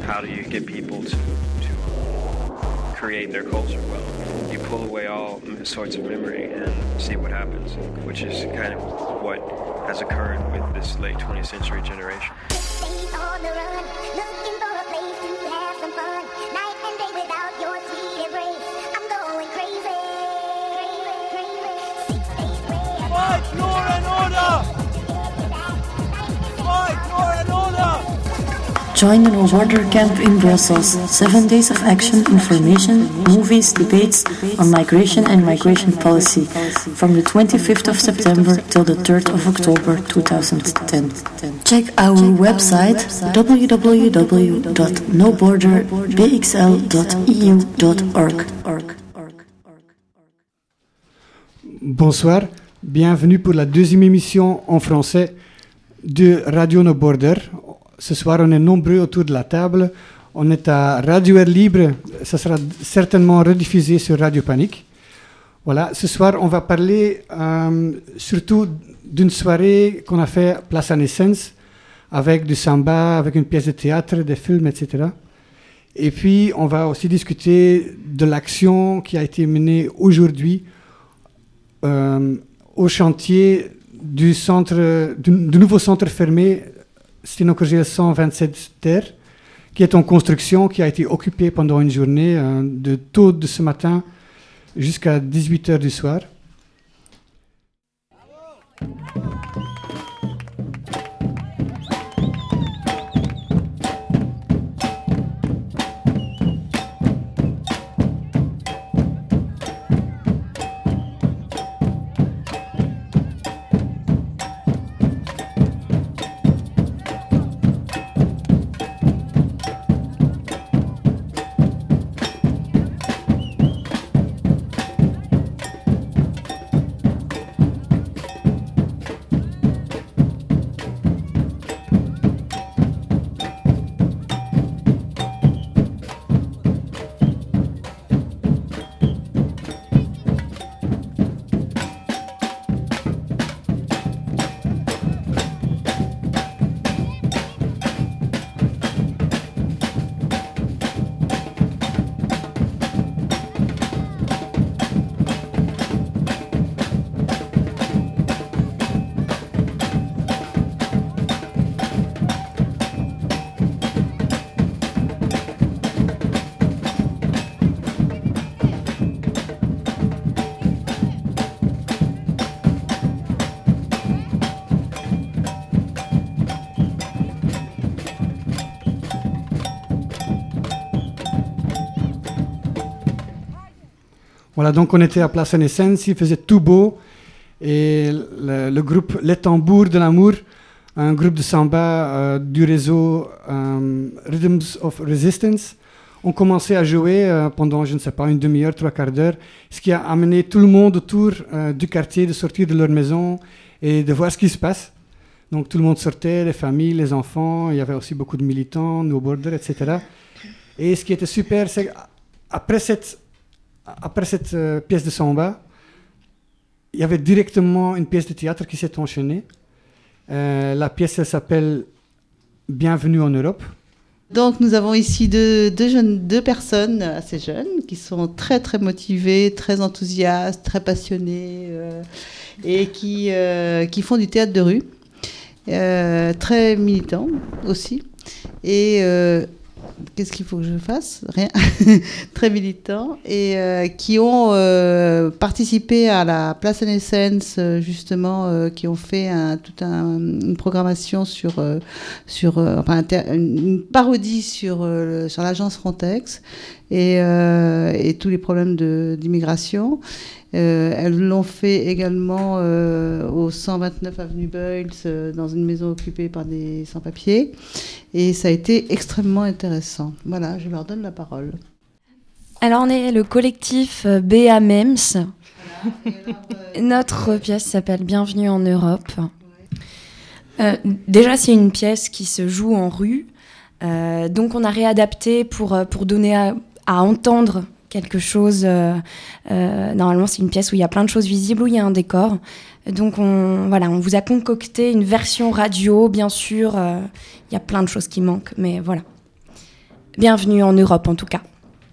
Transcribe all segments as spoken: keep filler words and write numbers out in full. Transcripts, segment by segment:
how do you get people to, to um, create their culture? Well, you pull away all sorts of memory and see what happens, which is kind of what has occurred with this late twentieth century generation. Days on the run, looking for a place to have some fun. Night and day without your sweet embrace, I'm going crazy. Six days where Fight, law and order! Fight, law and order! Join the No Border Camp in Brussels. Seven days of action, information, movies, debates on migration and migration policy from the twenty-fifth of September till the third of October twenty ten. Check our website w w w dot no border b x l dot e u dot org. Bonsoir, bienvenue pour la deuxième émission en français de Radio No Border. Ce soir, on est nombreux autour de la table. On est à Radio Air Libre. Ça sera certainement rediffusé sur Radio Panique. Voilà. Ce soir, on va parler euh, surtout d'une soirée qu'on a fait Place en Essence, avec du samba, avec une pièce de théâtre, des films, et cetera. Et puis, on va aussi discuter de l'action qui a été menée aujourd'hui euh, au chantier du, centre, du, du nouveau centre fermé Steno-Courgél cent vingt-sept terre, qui est en construction, qui a été occupé pendant une journée, euh, de tôt de ce matin jusqu'à dix-huit heures du soir. Voilà, donc on était à Place en Essence, il faisait tout beau, et le, le groupe Les Tambours de l'Amour, un groupe de samba euh, du réseau euh, Rhythms of Resistance, ont commencé à jouer euh, pendant, je ne sais pas, une demi-heure, trois quarts d'heure, ce qui a amené tout le monde autour euh, du quartier de sortir de leur maison et de voir ce qui se passe. Donc tout le monde sortait, les familles, les enfants, il y avait aussi beaucoup de militants, No Border, et cetera. Et ce qui était super, c'est qu'après cette Après cette euh, pièce de samba, il y avait directement une pièce de théâtre qui s'est enchaînée. Euh, la pièce, elle s'appelle Bienvenue en Europe. Donc nous avons ici deux, deux, jeunes, deux personnes assez jeunes qui sont très très motivées, très enthousiastes, très passionnées euh, et qui, euh, qui font du théâtre de rue, euh, très militants aussi. Et euh, qu'est-ce qu'il faut que je fasse ? Rien. Très militants et euh, qui ont euh, participé à la Place en Essence, euh, justement, euh, qui ont fait un, toute un, une programmation sur, euh, sur euh, enfin, inter- une parodie sur, euh, sur l'agence Frontex et, euh, et tous les problèmes de, d'immigration. Euh, elles l'ont fait également euh, au cent vingt-neuf avenue Beuys, euh, dans une maison occupée par des sans-papiers. Et ça a été extrêmement intéressant. Voilà, je leur donne la parole. Alors, on est le collectif B A M E M S. Voilà. Alors, euh, Notre pièce s'appelle Bienvenue en Europe. Euh, déjà, c'est une pièce qui se joue en rue. Euh, donc, on a réadapté pour, pour donner à, à entendre quelque chose. Euh, euh, normalement, c'est une pièce où il y a plein de choses visibles, où il y a un décor. Donc, on, voilà, on vous a concocté une version radio, bien sûr. Euh, il y a plein de choses qui manquent, mais voilà. Bienvenue en Europe en tout cas.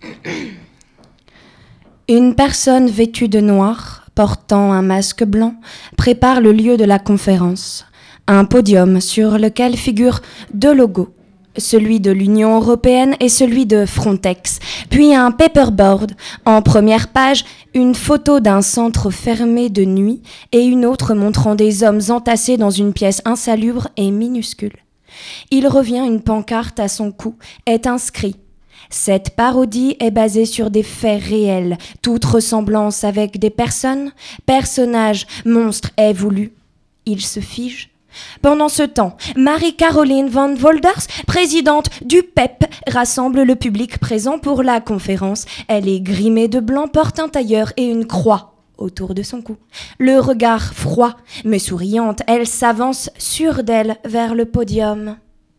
Une personne vêtue de noir, portant un masque blanc, prépare le lieu de la conférence. Un podium sur lequel figurent deux logos, celui de l'Union européenne et celui de Frontex, puis un paperboard. En première page, une photo d'un centre fermé de nuit et une autre montrant des hommes entassés dans une pièce insalubre et minuscule. Il revient une pancarte à son cou, est inscrit: cette parodie est basée sur des faits réels. Toute ressemblance avec des personnes, personnages, monstres est voulue. Il se fige. Pendant ce temps, Marie-Caroline van Volders, présidente du P E P, rassemble le public présent pour la conférence. Elle est grimée de blanc, porte un tailleur et une croix autour de son cou. Le regard froid, mais souriante, elle s'avance sûre d'elle vers le podium.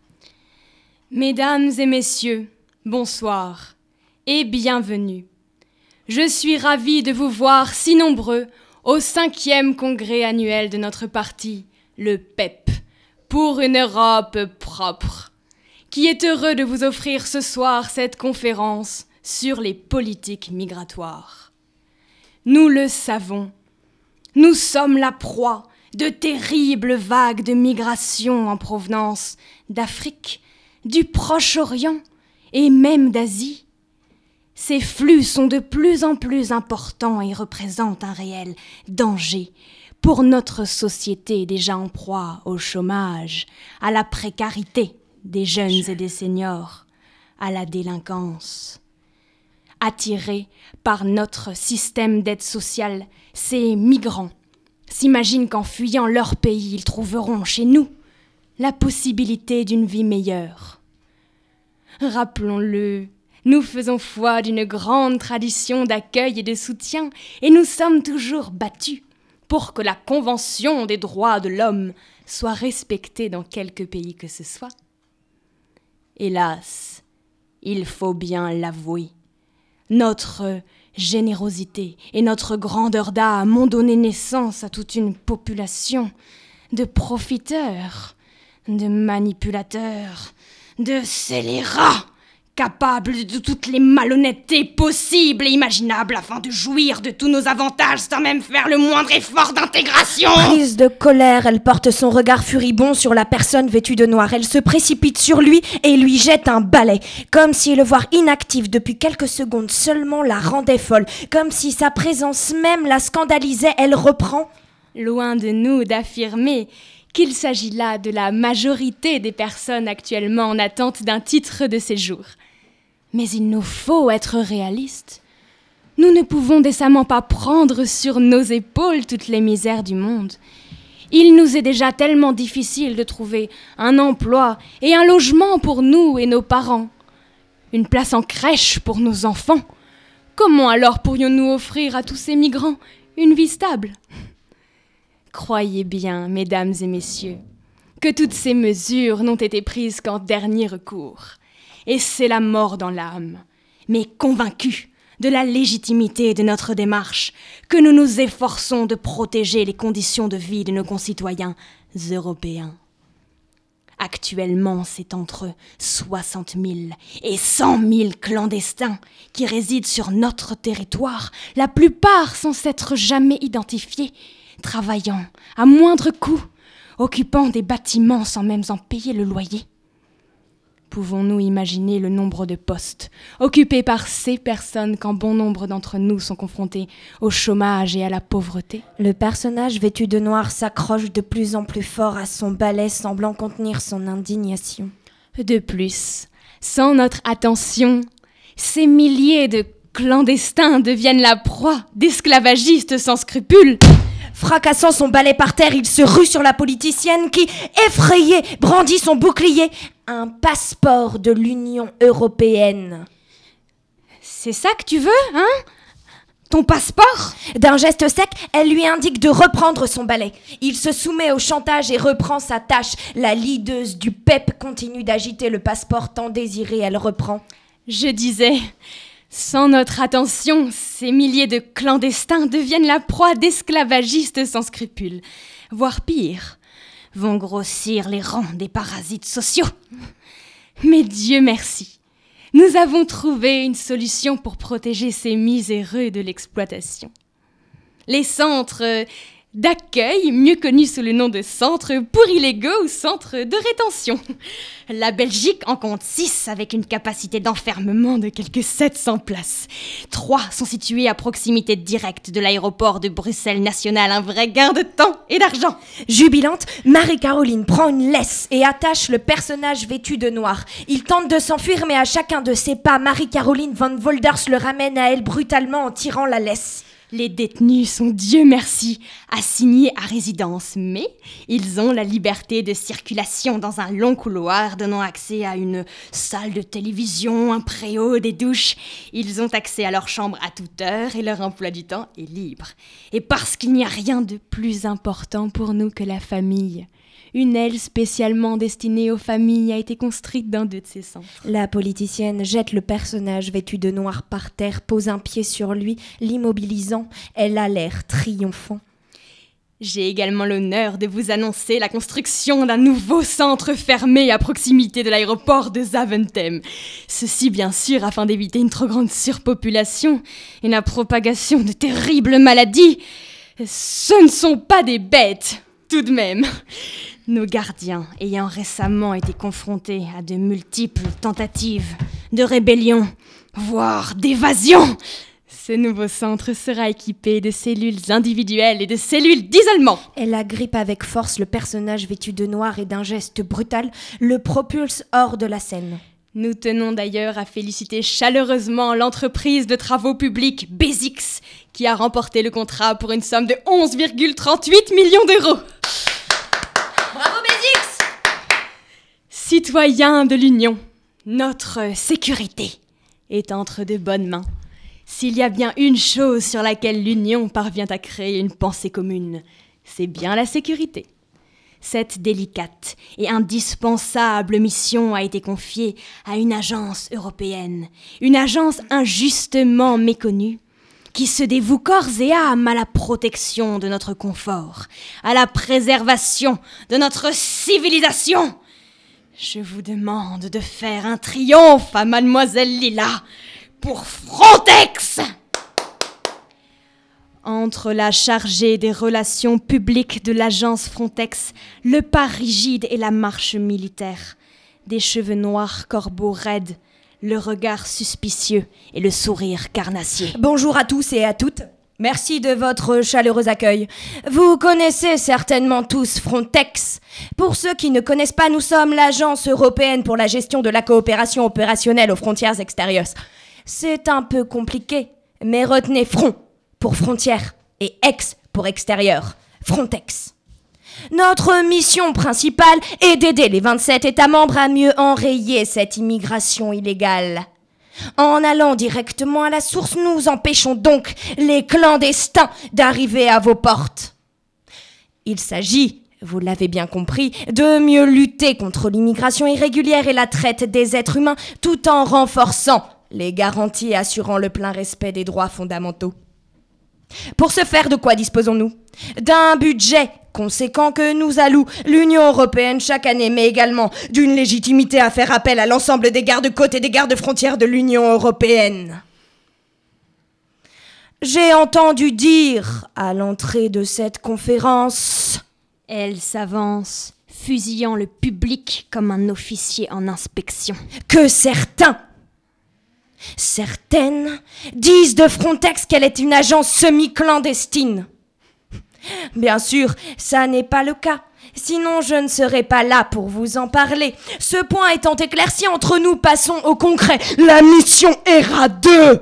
Mesdames et messieurs, bonsoir et bienvenue. Je suis ravie de vous voir si nombreux au cinquième congrès annuel de notre parti, le P E P, pour une Europe propre, qui est heureux de vous offrir ce soir cette conférence sur les politiques migratoires. Nous le savons, nous sommes la proie de terribles vagues de migration en provenance d'Afrique, du Proche-Orient et même d'Asie. Ces flux sont de plus en plus importants et représentent un réel danger pour notre société déjà en proie au chômage, à la précarité des jeunes et des seniors, à la délinquance. Attirés par notre système d'aide sociale, ces migrants s'imaginent qu'en fuyant leur pays, ils trouveront chez nous la possibilité d'une vie meilleure. Rappelons-le, nous faisons foi d'une grande tradition d'accueil et de soutien, et nous sommes toujours battus pour que la Convention des droits de l'homme soit respectée dans quelque pays que ce soit. Hélas, il faut bien l'avouer, notre générosité et notre grandeur d'âme ont donné naissance à toute une population de profiteurs, de manipulateurs, de scélérats, capables de toutes les malhonnêtetés possibles et imaginables afin de jouir de tous nos avantages sans même faire le moindre effort d'intégration. Prise de colère, elle porte son regard furibond sur la personne vêtue de noir. Elle se précipite sur lui et lui jette un balai, comme si le voir inactif depuis quelques secondes seulement la rendait folle, comme si sa présence même la scandalisait. Elle reprend. Loin de nous d'affirmer qu'il s'agit là de la majorité des personnes actuellement en attente d'un titre de séjour. Mais il nous faut être réalistes. Nous ne pouvons décemment pas prendre sur nos épaules toutes les misères du monde. Il nous est déjà tellement difficile de trouver un emploi et un logement pour nous et nos parents, une place en crèche pour nos enfants. Comment alors pourrions-nous offrir à tous ces migrants une vie stable ? Croyez bien, mesdames et messieurs, que toutes ces mesures n'ont été prises qu'en dernier recours. Et c'est la mort dans l'âme, mais convaincus de la légitimité de notre démarche, que nous nous efforçons de protéger les conditions de vie de nos concitoyens européens. Actuellement, c'est entre soixante mille et cent mille clandestins qui résident sur notre territoire, la plupart sans s'être jamais identifiés, travaillant à moindre coût, occupant des bâtiments sans même en payer le loyer. Pouvons-nous imaginer le nombre de postes occupés par ces personnes quand bon nombre d'entre nous sont confrontés au chômage et à la pauvreté ? Le personnage vêtu de noir s'accroche de plus en plus fort à son balai, semblant contenir son indignation. De plus, sans notre attention, ces milliers de clandestins deviennent la proie d'esclavagistes sans scrupules. Fracassant son balai par terre, il se rue sur la politicienne qui, effrayée, brandit son bouclier. Un passeport de l'Union européenne. C'est ça que tu veux, hein ? Ton passeport ? D'un geste sec, elle lui indique de reprendre son balai. Il se soumet au chantage et reprend sa tâche. La leaduse du P E P continue d'agiter le passeport tant désiré. Elle reprend. Je disais, sans notre attention, ces milliers de clandestins deviennent la proie d'esclavagistes sans scrupules. Voire pire, vont grossir les rangs des parasites sociaux. Mais Dieu merci, nous avons trouvé une solution pour protéger ces miséreux de l'exploitation. Les centres d'accueil, mieux connus sous le nom de centres pour illégaux ou centres de rétention. La Belgique en compte six avec une capacité d'enfermement de quelques sept cents places. Trois sont situés à proximité directe de l'aéroport de Bruxelles National, un vrai gain de temps et d'argent. Jubilante, Marie-Caroline prend une laisse et attache le personnage vêtu de noir. Il tente de s'enfuir, mais à chacun de ses pas, Marie-Caroline van Volders le ramène à elle brutalement en tirant la laisse. Les détenus sont, Dieu merci, assignés à résidence, mais ils ont la liberté de circulation dans un long couloir donnant accès à une salle de télévision, un préau, des douches. Ils ont accès à leur chambre à toute heure et leur emploi du temps est libre. Et parce qu'il n'y a rien de plus important pour nous que la famille, une aile spécialement destinée aux familles a été construite dans deux de ces centres. La politicienne jette le personnage vêtu de noir par terre, pose un pied sur lui, l'immobilisant. Elle a l'air triomphant. J'ai également l'honneur de vous annoncer la construction d'un nouveau centre fermé à proximité de l'aéroport de Zaventem. Ceci, bien sûr, afin d'éviter une trop grande surpopulation et la propagation de terribles maladies. Ce ne sont pas des bêtes, tout de même. Nos gardiens, ayant récemment été confrontés à de multiples tentatives de rébellion, voire d'évasion, ce nouveau centre sera équipé de cellules individuelles et de cellules d'isolement. Elle agrippe avec force le personnage vêtu de noir et d'un geste brutal le propulse hors de la scène. Nous tenons d'ailleurs à féliciter chaleureusement l'entreprise de travaux publics Besix, qui a remporté le contrat pour une somme de onze virgule trente-huit millions d'euros. Bravo Besix! Citoyens de l'Union, notre sécurité est entre de bonnes mains. S'il y a bien une chose sur laquelle l'Union parvient à créer une pensée commune, c'est bien la sécurité. Cette délicate et indispensable mission a été confiée à une agence européenne, une agence injustement méconnue, qui se dévoue corps et âme à la protection de notre confort, à la préservation de notre civilisation. Je vous demande de faire un triomphe à Mademoiselle Lila pour Frontex. Entre la chargée des relations publiques de l'agence Frontex, le pas rigide et la marche militaire, des cheveux noirs, corbeaux raides, le regard suspicieux et le sourire carnassier. Bonjour à tous et à toutes. Merci de votre chaleureux accueil. Vous connaissez certainement tous Frontex. Pour ceux qui ne connaissent pas, nous sommes l'agence européenne pour la gestion de la coopération opérationnelle aux frontières extérieures. C'est un peu compliqué, mais retenez front pour frontières et ex pour extérieur. Frontex. Notre mission principale est d'aider les vingt-sept États membres à mieux enrayer cette immigration illégale. En allant directement à la source, nous empêchons donc les clandestins d'arriver à vos portes. Il s'agit, vous l'avez bien compris, de mieux lutter contre l'immigration irrégulière et la traite des êtres humains, tout en renforçant les garanties assurant le plein respect des droits fondamentaux. Pour ce faire, de quoi disposons-nous ? D'un budget conséquent que nous alloue l'Union européenne chaque année, mais également d'une légitimité à faire appel à l'ensemble des gardes-côtes et des gardes-frontières de l'Union européenne. J'ai entendu dire, à l'entrée de cette conférence... Elle s'avance, fusillant le public comme un officier en inspection. Que certains... Certaines disent de Frontex qu'elle est une agence semi-clandestine. Bien sûr, ça n'est pas le cas. Sinon, je ne serais pas là pour vous en parler. Ce point étant éclairci entre nous, passons au concret. La mission E R A deux.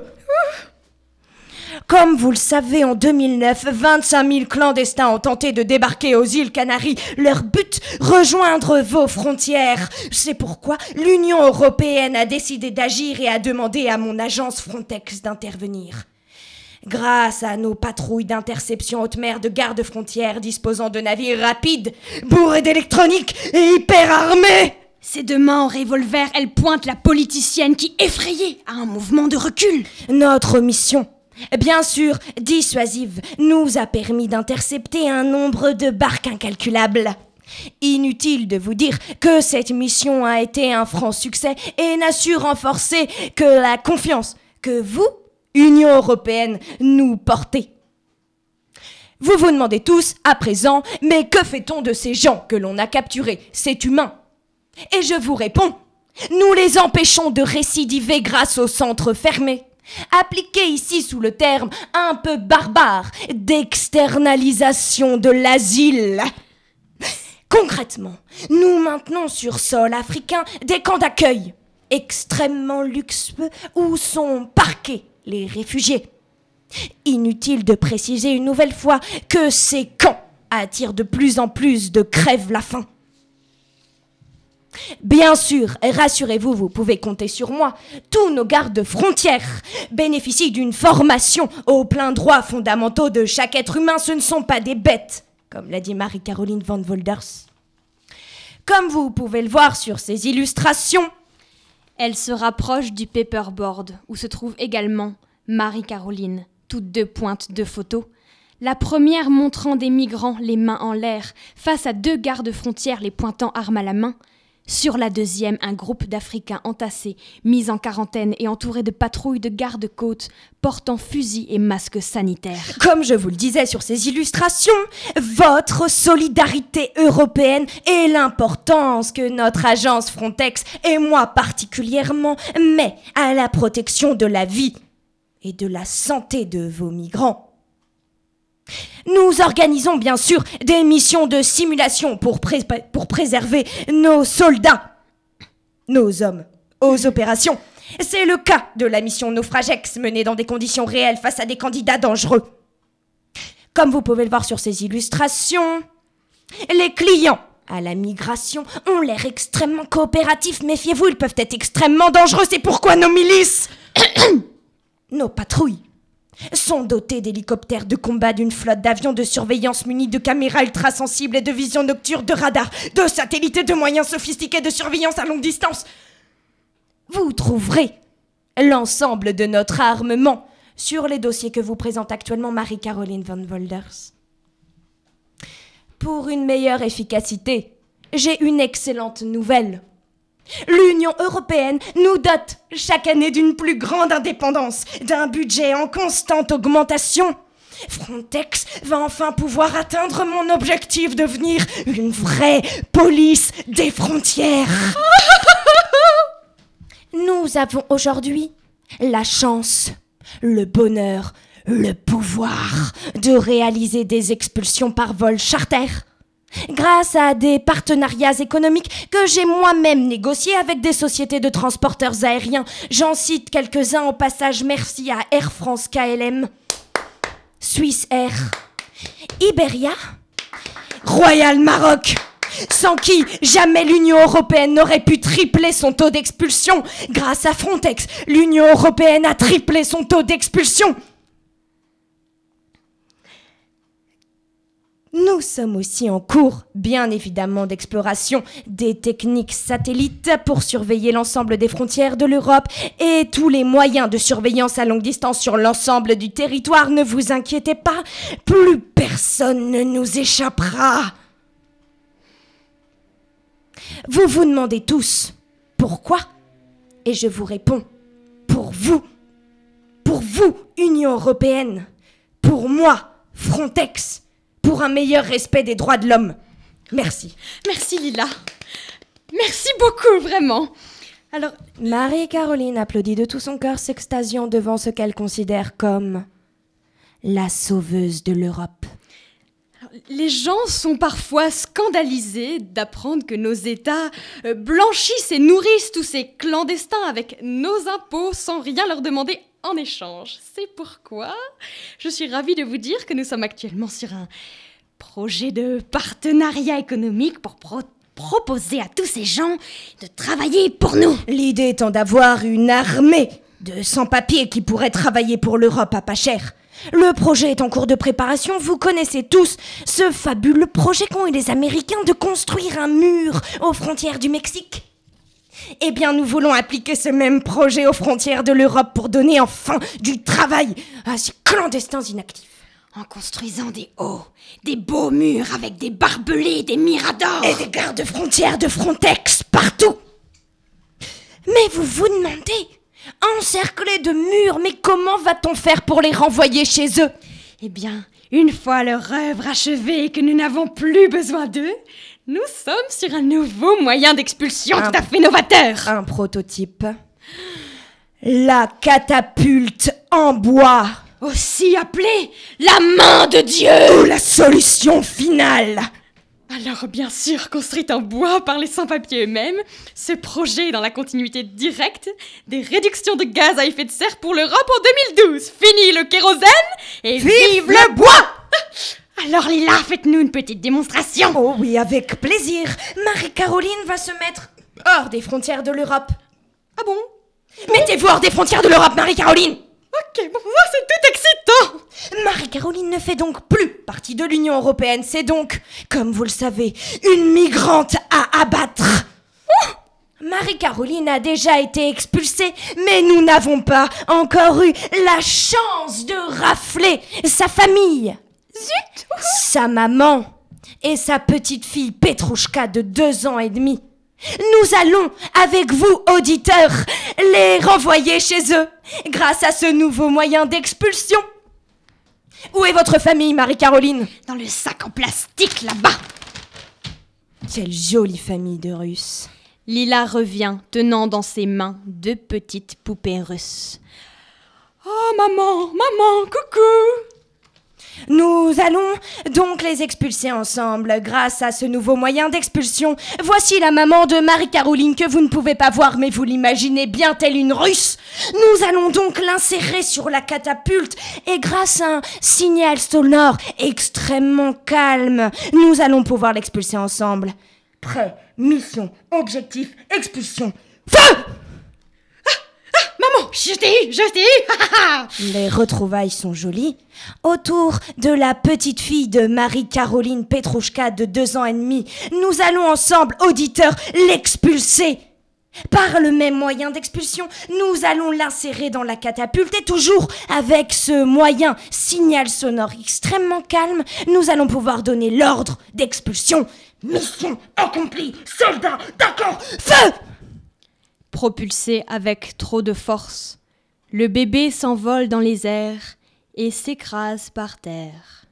Comme vous le savez, en deux mille neuf, vingt-cinq mille clandestins ont tenté de débarquer aux îles Canaries. Leur but, rejoindre vos frontières. C'est pourquoi l'Union européenne a décidé d'agir et a demandé à mon agence Frontex d'intervenir. Grâce à nos patrouilles d'interception haute mer de garde-frontières disposant de navires rapides, bourrés d'électronique et hyper armés. Ses deux mains en revolver, elle pointe la politicienne qui, effrayée, a un mouvement de recul. Notre mission, bien sûr dissuasive, nous a permis d'intercepter un nombre de barques incalculables. Inutile de vous dire que cette mission a été un franc succès et n'a su renforcer que la confiance que vous, Union européenne, nous portez. Vous vous demandez tous, à présent, mais que fait-on de ces gens que l'on a capturés? C'est humain. Et je vous réponds, nous les empêchons de récidiver grâce au centre fermé, appliqué ici sous le terme un peu barbare d'externalisation de l'asile. Concrètement, nous maintenons sur sol africain des camps d'accueil extrêmement luxueux où sont parqués les réfugiés. Inutile de préciser une nouvelle fois que ces camps attirent de plus en plus de crève-la-faim. Bien sûr, rassurez-vous, vous pouvez compter sur moi. Tous nos gardes frontières bénéficient d'une formation aux pleins droits fondamentaux de chaque être humain. Ce ne sont pas des bêtes, comme l'a dit Marie-Caroline Van Volders. Comme vous pouvez le voir sur ces illustrations, elle se rapproche du paperboard où se trouve également Marie-Caroline, toutes deux pointes de photos. La première montrant des migrants les mains en l'air face à deux gardes frontières les pointant armes à la main. Sur la deuxième, un groupe d'Africains entassés, mis en quarantaine et entourés de patrouilles de garde-côtes, portant fusils et masques sanitaires. Comme je vous le disais sur ces illustrations, votre solidarité européenne et l'importance que notre agence Frontex, et moi particulièrement, met à la protection de la vie et de la santé de vos migrants. Nous organisons bien sûr des missions de simulation pour, pré- pour préserver nos soldats, nos hommes, aux opérations. C'est le cas de la mission Naufragex menée dans des conditions réelles face à des candidats dangereux. Comme vous pouvez le voir sur ces illustrations, les clients à la migration ont l'air extrêmement coopératifs. Méfiez-vous, ils peuvent être extrêmement dangereux. C'est pourquoi nos milices, nos patrouilles, sont dotés d'hélicoptères de combat, d'une flotte d'avions de surveillance munis de caméras ultrasensibles et de vision nocturne, de radars, de satellites et de moyens sophistiqués de surveillance à longue distance. Vous trouverez l'ensemble de notre armement sur les dossiers que vous présente actuellement Marie-Caroline Van Volders. Pour une meilleure efficacité, j'ai une excellente nouvelle. L'Union européenne nous dote chaque année d'une plus grande indépendance, d'un budget en constante augmentation. Frontex va enfin pouvoir atteindre mon objectif de devenir une vraie police des frontières. Nous avons aujourd'hui la chance, le bonheur, le pouvoir de réaliser des expulsions par vol charter. Grâce à des partenariats économiques que j'ai moi-même négociés avec des sociétés de transporteurs aériens. J'en cite quelques-uns au passage. Merci à Air France K L M, Swiss Air, Iberia, Royal Maroc, sans qui jamais l'Union européenne n'aurait pu tripler son taux d'expulsion. Grâce à Frontex, l'Union européenne a triplé son taux d'expulsion. Nous sommes aussi en cours, bien évidemment, d'exploration des techniques satellites pour surveiller l'ensemble des frontières de l'Europe et tous les moyens de surveillance à longue distance sur l'ensemble du territoire. Ne vous inquiétez pas, plus personne ne nous échappera. Vous vous demandez tous pourquoi ? Et je vous réponds, pour vous, pour vous, Union européenne, pour moi, Frontex, pour un meilleur respect des droits de l'homme. Merci. Merci Lila. Merci beaucoup, vraiment. Alors, Marie-Caroline applaudit de tout son cœur, s'extasiant devant ce qu'elle considère comme la sauveuse de l'Europe. Les gens sont parfois scandalisés d'apprendre que nos États euh, blanchissent et nourrissent tous ces clandestins avec nos impôts sans rien leur demander en échange. C'est pourquoi je suis ravie de vous dire que nous sommes actuellement sur un projet de partenariat économique pour pro- proposer à tous ces gens de travailler pour nous. L'idée étant d'avoir une armée de sans-papiers qui pourraient travailler pour l'Europe à pas cher. Le projet est en cours de préparation. Vous connaissez tous ce fabuleux projet qu'ont eu les Américains de construire un mur aux frontières du Mexique. Eh bien, nous voulons appliquer ce même projet aux frontières de l'Europe pour donner enfin du travail à ces clandestins inactifs. En construisant des hauts, des beaux murs avec des barbelés, des miradors et des gardes-frontières de Frontex partout. Mais vous vous demandez, encerclés de murs, mais comment va-t-on faire pour les renvoyer chez eux? Eh bien, une fois leur œuvre achevée et que nous n'avons plus besoin d'eux, nous sommes sur un nouveau moyen d'expulsion un, tout à fait novateur. Un prototype. La catapulte en bois. Aussi appelée la main de Dieu. Ou la solution finale. Alors bien sûr, construite en bois par les sans-papiers eux-mêmes, ce projet est dans la continuité directe des réductions de gaz à effet de serre pour l'Europe en deux mille douze. Fini le kérosène et vive, vive le bois. Alors Lila, faites-nous une petite démonstration. Oh oui, avec plaisir. Marie-Caroline va se mettre hors des frontières de l'Europe. Ah bon? Mettez-vous hors des frontières de l'Europe, Marie-Caroline. Ok, bon, ça c'est tout excitant. Marie-Caroline ne fait donc plus partie de l'Union Européenne. C'est donc, comme vous le savez, une migrante à abattre. Oh, Marie-Caroline a déjà été expulsée, mais nous n'avons pas encore eu la chance de rafler sa famille. Zut. Sa maman et sa petite fille Petrouchka de deux ans et demi. Nous allons, avec vous, auditeurs, les renvoyer chez eux, grâce à ce nouveau moyen d'expulsion. Où est votre famille, Marie-Caroline? Dans le sac en plastique, là-bas. Quelle jolie famille de Russes. Lila revient, tenant dans ses mains deux petites poupées russes. Oh, maman, maman, coucou. Nous allons donc les expulser ensemble grâce à ce nouveau moyen d'expulsion. Voici la maman de Marie-Caroline que vous ne pouvez pas voir, mais vous l'imaginez bien telle une Russe. Nous allons donc l'insérer sur la catapulte et grâce à un signal sonore extrêmement calme, nous allons pouvoir l'expulser ensemble. Prêt, mission, objectif, expulsion. Feu! Maman, je t'ai eu, je t'ai eu. Les retrouvailles sont jolies. Autour de la petite fille de Marie-Caroline Petrouchka de deux ans et demi, nous allons ensemble, auditeurs, l'expulser. Par le même moyen d'expulsion, nous allons l'insérer dans la catapulte et toujours avec ce moyen signal sonore extrêmement calme, nous allons pouvoir donner l'ordre d'expulsion. Mission accomplie, soldats, d'accord, feu! Propulsé avec trop de force, le bébé s'envole dans les airs et s'écrase par terre.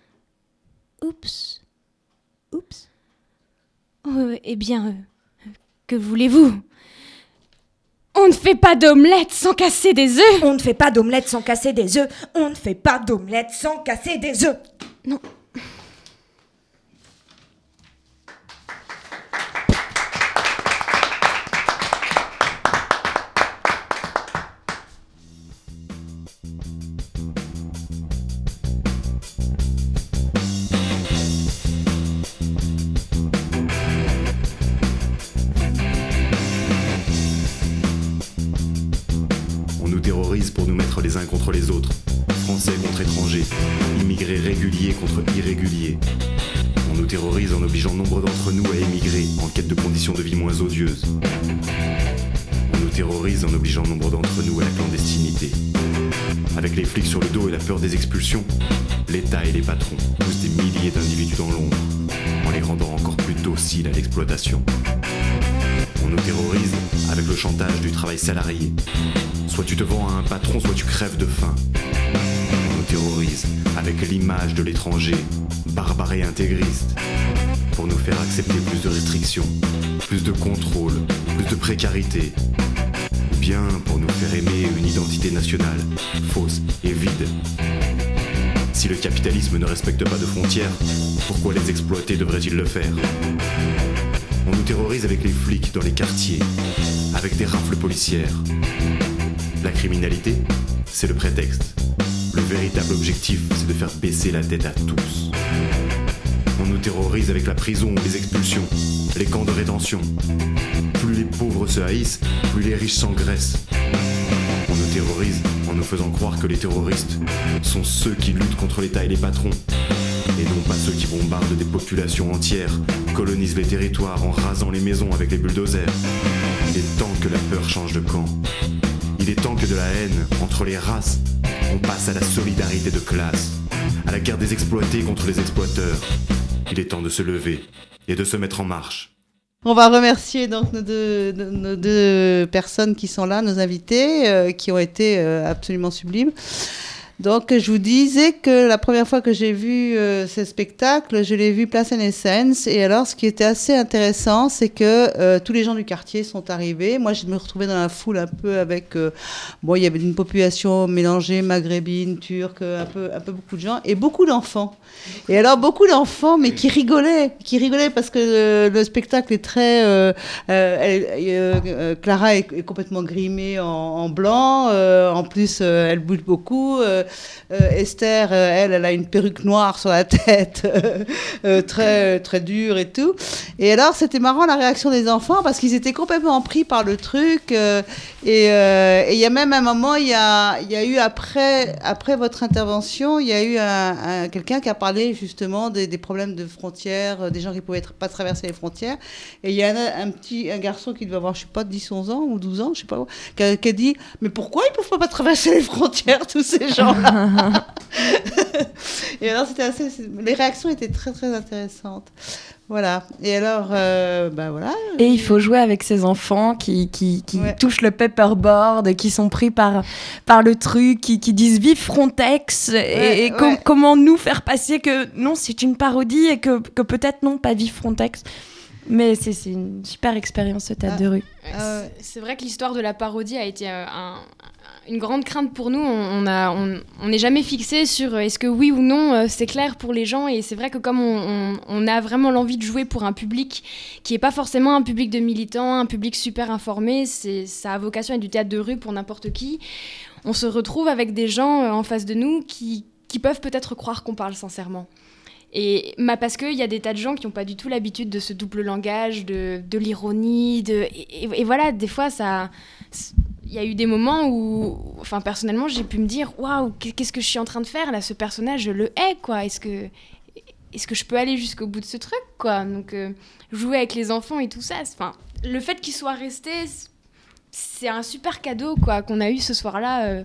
Oups. Oups. Oh, eh bien, euh, que voulez-vous? On ne fait pas d'omelette sans casser des œufs. On ne fait pas d'omelette sans casser des œufs. On ne fait pas d'omelette sans casser des œufs. Non. Pour nous mettre les uns contre les autres, Français contre étrangers, immigrés réguliers contre irréguliers. On nous terrorise en obligeant nombre d'entre nous à émigrer en quête de conditions de vie moins odieuses. On nous terrorise en obligeant nombre d'entre nous à la clandestinité. Avec les flics sur le dos et la peur des expulsions, l'État et les patrons poussent des milliers d'individus dans l'ombre, en les rendant encore plus dociles à l'exploitation. On nous terrorise avec le chantage du travail salarié. Soit tu te vends à un patron, soit tu crèves de faim. On nous terrorise avec l'image de l'étranger, barbare et intégriste, pour nous faire accepter plus de restrictions, plus de contrôle, plus de précarité. Ou bien pour nous faire aimer une identité nationale, fausse et vide. Si le capitalisme ne respecte pas de frontières, pourquoi les exploités devraient-ils le faire ? On nous terrorise avec les flics dans les quartiers, avec des rafles policières. La criminalité, c'est le prétexte. Le véritable objectif, c'est de faire baisser la tête à tous. On nous terrorise avec la prison, les expulsions, les camps de rétention. Plus les pauvres se haïssent, plus les riches s'engraissent. On nous terrorise en nous faisant croire que les terroristes sont ceux qui luttent contre l'État et les patrons, et non pas ceux qui bombardent des populations entières, colonisent les territoires en rasant les maisons avec les bulldozers. Il est temps que la peur change de camp. Il est temps que de la haine entre les races, on passe à la solidarité de classe, à la guerre des exploités contre les exploiteurs. Il est temps de se lever et de se mettre en marche. On va remercier donc nos deux, nos deux personnes qui sont là, nos invités, euh, qui ont été euh, absolument sublimes. Donc, je vous disais que la première fois que j'ai vu euh, ce spectacle, je l'ai vu place Renaissance. Et alors, ce qui était assez intéressant, c'est que euh, tous les gens du quartier sont arrivés. Moi, je me retrouvais dans la foule un peu avec... Euh, bon, il y avait une population mélangée, maghrébine, turque, un peu, un peu beaucoup de gens, et beaucoup d'enfants. Et alors, beaucoup d'enfants, mais qui rigolaient, qui rigolaient parce que le, le spectacle est très... Euh, euh, elle, euh, Clara est, est complètement grimée en, en blanc. Euh, en plus, euh, elle bouge beaucoup. Euh, Euh, Esther, euh, elle, elle a une perruque noire sur la tête, euh, euh, très, très dure et tout. Et alors, c'était marrant la réaction des enfants parce qu'ils étaient complètement pris par le truc. Euh, et il euh, y a même un moment, il y a, y a eu, après, après votre intervention, il y a eu un, un, quelqu'un qui a parlé justement des, des problèmes de frontières, des gens qui ne pouvaient pas traverser les frontières. Et il y a un, un petit un garçon qui devait avoir, je ne sais pas, dix, onze ans ou douze ans, je ne sais pas, qui a, qui a dit « Mais pourquoi ils ne peuvent pas traverser les frontières, tous ces gens ?» Et alors, c'était assez, les réactions étaient très très intéressantes. Voilà. Et alors, euh, ben voilà. Et il faut jouer avec ces enfants qui, qui, qui ouais. touchent le paperboard, qui sont pris par, par le truc, qui, qui disent vive Frontex. Ouais, et et ouais. com- comment nous faire passer que non, c'est une parodie et que, que peut-être non, pas vive Frontex. Mais c'est, c'est une super expérience, ce théâtre ah, de rue. Euh, c'est, c'est vrai que l'histoire de la parodie a été euh, un, une grande crainte pour nous. On n'est on, on jamais fixé sur est-ce que oui ou non euh, c'est clair pour les gens. Et c'est vrai que comme on, on, on a vraiment l'envie de jouer pour un public qui n'est pas forcément un public de militants, un public super informé, c'est, ça a vocation à être du théâtre de rue pour n'importe qui. On se retrouve avec des gens euh, en face de nous qui, qui peuvent peut-être croire qu'on parle sincèrement. Et bah parce qu'il y a des tas de gens qui n'ont pas du tout l'habitude de ce double langage, de, de l'ironie, de, et, et, et voilà, des fois, ça, il y a eu des moments où, enfin, personnellement, j'ai pu me dire, waouh, qu'est-ce que je suis en train de faire là, ce personnage, je le hais, quoi. Est-ce que, est-ce que je peux aller jusqu'au bout de ce truc, quoi. Donc, euh, jouer avec les enfants et tout ça, enfin, le fait qu'ils soient restés, c'est un super cadeau, quoi, qu'on a eu ce soir-là. Euh.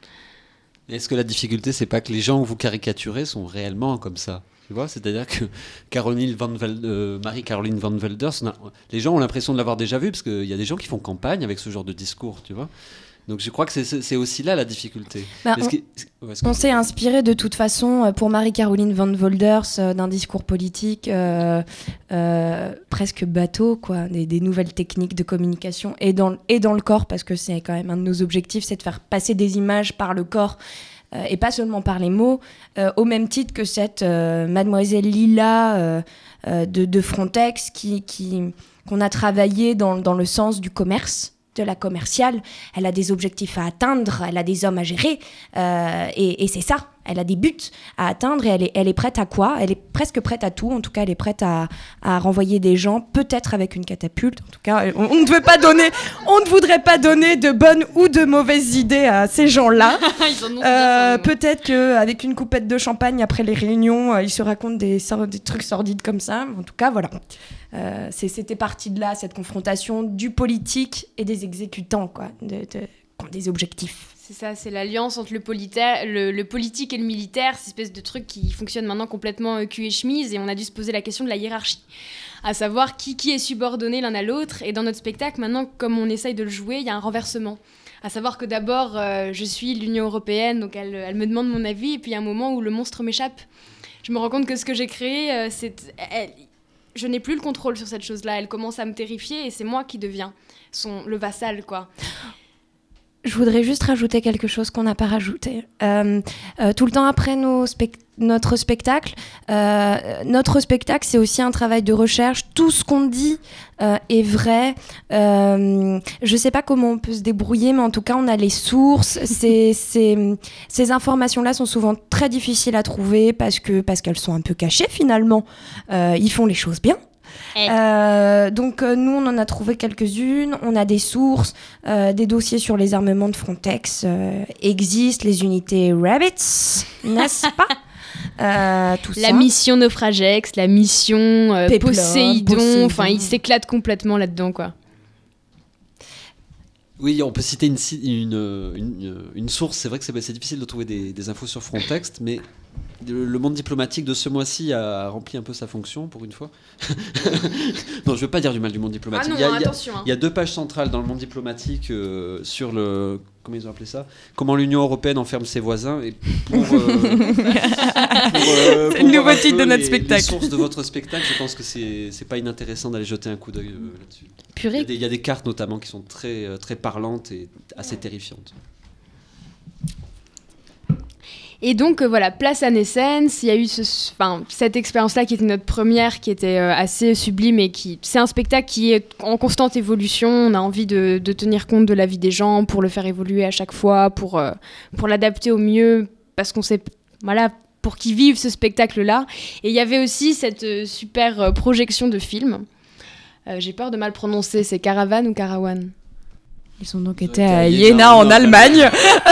Est-ce que la difficulté, c'est pas que les gens que vous caricaturez sont réellement comme ça ? Tu vois, c'est-à-dire que Caroline Van Vel- euh, Marie-Caroline Van Velders, a, les gens ont l'impression de l'avoir déjà vue parce qu'il y a des gens qui font campagne avec ce genre de discours, tu vois. Donc je crois que c'est, c'est aussi là la difficulté. Bah, on, qui, on s'est inspiré de toute façon pour Marie-Caroline Van Velders euh, d'un discours politique euh, euh, presque bateau, quoi, des, des nouvelles techniques de communication et dans, et dans le corps, parce que c'est quand même un de nos objectifs, c'est de faire passer des images par le corps. Euh, et pas seulement par les mots, euh, au même titre que cette euh, mademoiselle Lila euh, euh, de, de Frontex qui, qui, qu'on a travaillé dans, dans le sens du commerce, de la commerciale. Elle a des objectifs à atteindre, elle a des hommes à gérer, euh, et, et c'est ça. Elle a des buts à atteindre et elle est, elle est prête à quoi ? Elle est presque prête à tout. En tout cas, elle est prête à, à renvoyer des gens, peut-être avec une catapulte. En tout cas, on, on ne veut pas donner, on ne voudrait pas donner de bonnes ou de mauvaises idées à ces gens-là. Ils en ont euh, peut-être qu'avec une coupette de champagne après les réunions, ils se racontent des, des trucs sordides comme ça. En tout cas, voilà. Euh, c'est, c'était parti de là, cette confrontation du politique et des exécutants, quoi, de, de, des objectifs. C'est ça, c'est l'alliance entre le, polita- le, le politique et le militaire, cette espèce de truc qui fonctionne maintenant complètement euh, cul et chemise, et on a dû se poser la question de la hiérarchie, à savoir qui, qui est subordonné l'un à l'autre. Et dans notre spectacle, maintenant, comme on essaye de le jouer, il y a un renversement. À savoir que d'abord, euh, je suis l'Union européenne, donc elle, elle me demande mon avis, et puis il y a un moment où le monstre m'échappe. Je me rends compte que ce que j'ai créé, euh, c'est... Elle, je n'ai plus le contrôle sur cette chose-là, elle commence à me terrifier, et c'est moi qui deviens son, le vassal, quoi. Je voudrais juste rajouter quelque chose qu'on n'a pas rajouté. Euh, euh, tout le temps après nos spect- notre spectacle, euh, notre spectacle, c'est aussi un travail de recherche. Tout ce qu'on dit euh, est vrai. Euh, je ne sais pas comment on peut se débrouiller, mais en tout cas, on a les sources. ces, ces, ces informations-là sont souvent très difficiles à trouver parce, que, parce qu'elles sont un peu cachées, finalement. Euh, ils font les choses bien. Euh, donc euh, nous on en a trouvé quelques-unes, on a des sources, euh, des dossiers sur les armements de Frontex euh, existent, les unités Rabbits, n'est-ce pas? Euh, tout la ça. mission Naufragex, la mission euh, Péplum, Poséidon, Poséidon. Enfin il s'éclate complètement là-dedans, quoi. Oui, on peut citer une, une, une, une source. C'est vrai que c'est, c'est difficile de trouver des, des infos sur Frontex, mais Le, le monde diplomatique de ce mois-ci a rempli un peu sa fonction, pour une fois. Non, je veux pas dire du mal du monde diplomatique. Ah non, il, y a, attention. il y a, il y a deux pages centrales dans le monde diplomatique euh, sur le... Comment ils ont appelé ça ? Comment l'Union européenne enferme ses voisins. Et pour, euh, pour, euh, c'est pour le nouveau voir un titre peu de notre les, spectacle. les sources de votre spectacle, je pense que c'est, c'est pas inintéressant d'aller jeter un coup d'œil euh, là-dessus. Purée. Il y, a des, il y a des cartes notamment qui sont très, euh, très parlantes et assez terrifiantes. Et donc euh, voilà, place à Naissance, il y a eu ce, enfin, cette expérience-là qui était notre première, qui était euh, assez sublime et qui, c'est un spectacle qui est en constante évolution. On a envie de, de tenir compte de la vie des gens pour le faire évoluer à chaque fois, pour, euh, pour l'adapter au mieux, parce qu'on sait, voilà, pour qu'ils vivent ce spectacle-là. Et il y avait aussi cette euh, super euh, projection de film. Euh, j'ai peur de mal prononcer, c'est Caravan ou Carawan ? Ils ont donc été à Iéna en Allemagne.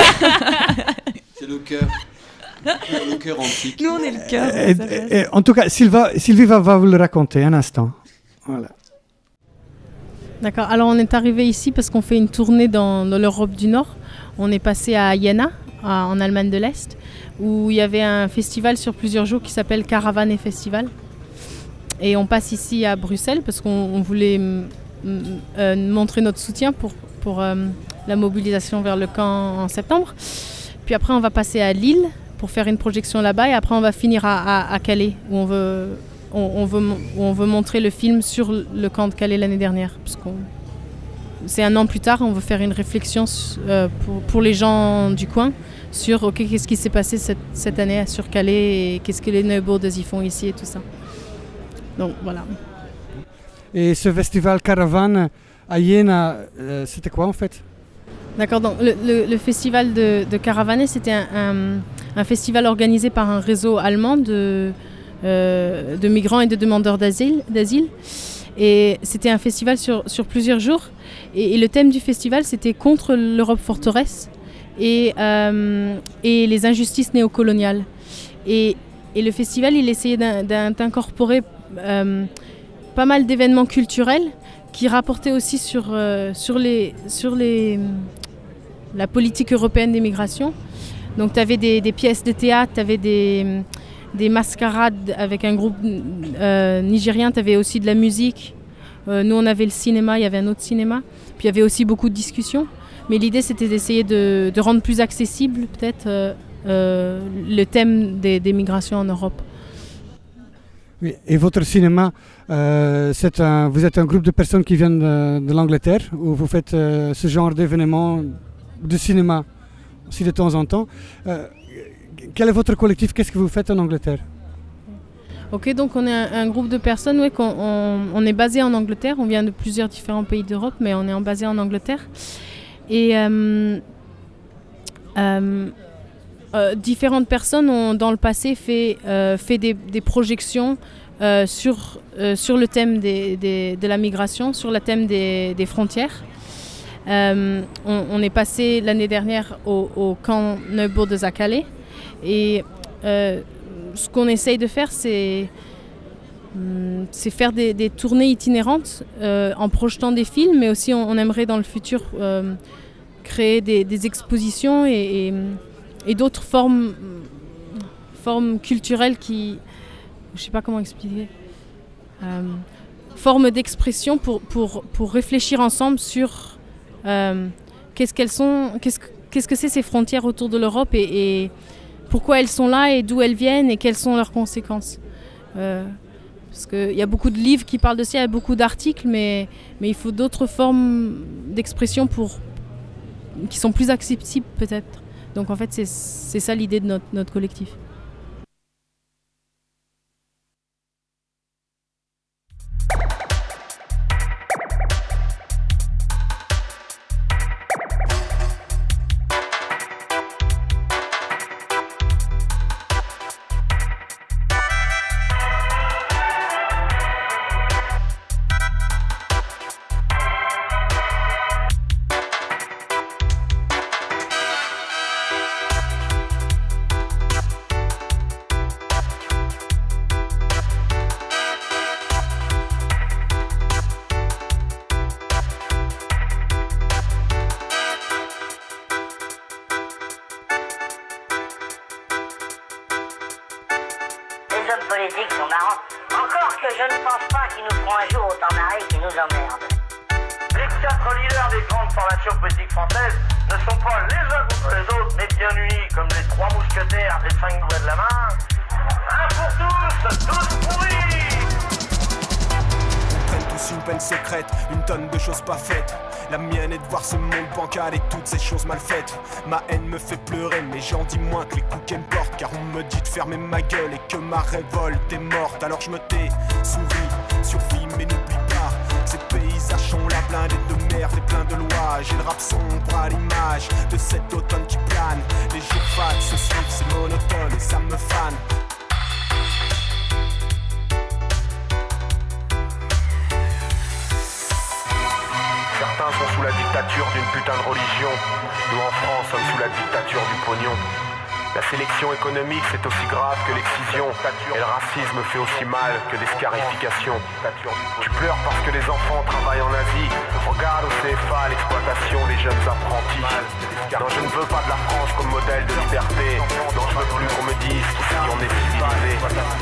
C'est le cœur. Le cœur antique. Nous, on est le cœur. Et, et, et, en tout cas, Sylva, Sylvie va, va vous le raconter un instant. Voilà. D'accord. Alors, on est arrivé ici parce qu'on fait une tournée dans, dans l'Europe du Nord. On est passé à Iéna, à, en Allemagne de l'Est, où il y avait un festival sur plusieurs jours qui s'appelle Caravan et Festival. Et on passe ici à Bruxelles parce qu'on on voulait m- m- euh, montrer notre soutien pour, pour euh, la mobilisation vers le camp en septembre. Puis après, on va passer à Lille pour faire une projection là-bas et après on va finir à, à, à Calais où on veut, on, on, veut, où on veut montrer le film sur le camp de Calais l'année dernière. Parce qu'on, c'est un an plus tard, on veut faire une réflexion euh, pour, pour les gens du coin sur okay, qu'est-ce qui s'est passé cette, cette année sur Calais et qu'est-ce que les Neubourders y font ici et tout ça. Donc voilà. Et ce festival Caravan à Iéna, euh, c'était quoi en fait ? D'accord, donc le, le, le festival de, de Caravanet, c'était un, un, un festival organisé par un réseau allemand de, euh, de migrants et de demandeurs d'asile. d'asile. Et c'était un festival sur, sur plusieurs jours. Et, et le thème du festival, c'était contre l'Europe forteresse et, euh, et les injustices néocoloniales. Et, et le festival, il essayait d'un, d'un, d'incorporer euh, pas mal d'événements culturels qui rapportaient aussi sur, euh, sur, les, sur les, la politique européenne d'immigration. Donc tu avais des, des pièces de théâtre, tu avais des, des mascarades avec un groupe euh, nigérien, tu avais aussi de la musique. Euh, nous on avait le cinéma, il y avait un autre cinéma. Puis il y avait aussi beaucoup de discussions. Mais l'idée c'était d'essayer de, de rendre plus accessible peut-être euh, euh, le thème des, des migrations en Europe. Oui, et votre cinéma, euh, c'est un, vous êtes un groupe de personnes qui viennent de, de l'Angleterre, où vous faites euh, ce genre d'événements de cinéma aussi de temps en temps. Euh, quel est votre collectif ? Qu'est-ce que vous faites en Angleterre ? Ok, donc on est un, un groupe de personnes, ouais, qu'on, on, on est basé en Angleterre, on vient de plusieurs différents pays d'Europe, mais on est en basé en Angleterre. Et euh, euh, Euh, différentes personnes ont dans le passé fait, euh, fait des, des projections euh, sur, euh, sur le thème des, des, de la migration, sur le thème des, des frontières. Euh, on, on est passé l'année dernière au, au camp Neubourders à Calais et euh, ce qu'on essaye de faire, c'est, c'est faire des, des tournées itinérantes euh, en projetant des films, mais aussi on, on aimerait dans le futur euh, créer des, des expositions et, et et d'autres formes, formes culturelles qui, je ne sais pas comment expliquer, euh, formes d'expression pour, pour, pour réfléchir ensemble sur euh, qu'est-ce qu'elles sont, qu'est-ce, qu'est-ce que c'est ces frontières autour de l'Europe et, et pourquoi elles sont là et d'où elles viennent et quelles sont leurs conséquences. Euh, parce qu'il y a beaucoup de livres qui parlent de ça, il y a beaucoup d'articles, mais, mais il faut d'autres formes d'expression pour, qui sont plus accessibles peut-être. Donc en fait, c'est, c'est ça l'idée de notre, notre collectif. hommes politiques sont marrants. Encore que je ne pense pas qu'ils nous feront un jour autant marrer qu'ils nous emmerdent. Les quatre leaders des grandes formations politiques françaises ne sont pas les uns contre les autres, mais bien unis, comme les trois mousquetaires des cinq doigts de la main. Un pour tous, tous pourris! On traîne tous une peine secrète, une tonne de choses pas faites. La mienne est de voir ce monde bancal et toutes ces choses mal faites. Ma haine me fait pleurer, mais j'en dis moins que les coups qu'elle me portent. Car on me dit de fermer ma gueule et que ma révolte est morte. Alors je me tais, souris, survis, mais n'oublie pas. Ces paysages sont la blindée de merde et plein de lois. J'ai le rap sombre à l'image de cet automne qui plane. Les jours fades se suivent, c'est monotone et ça me fane. Certains sont sous la dictature d'une putain de religion. Nous en France sommes sous la dictature du pognon. La sélection économique c'est aussi grave que l'excision. Et le racisme fait aussi mal que des scarifications. Tu pleures parce que les enfants travaillent en Asie. Regarde au C F A l'exploitation des jeunes apprentis. Non, je ne veux pas de la France comme modèle de liberté. Non, je veux plus qu'on me dise qu'ici on est civilisé.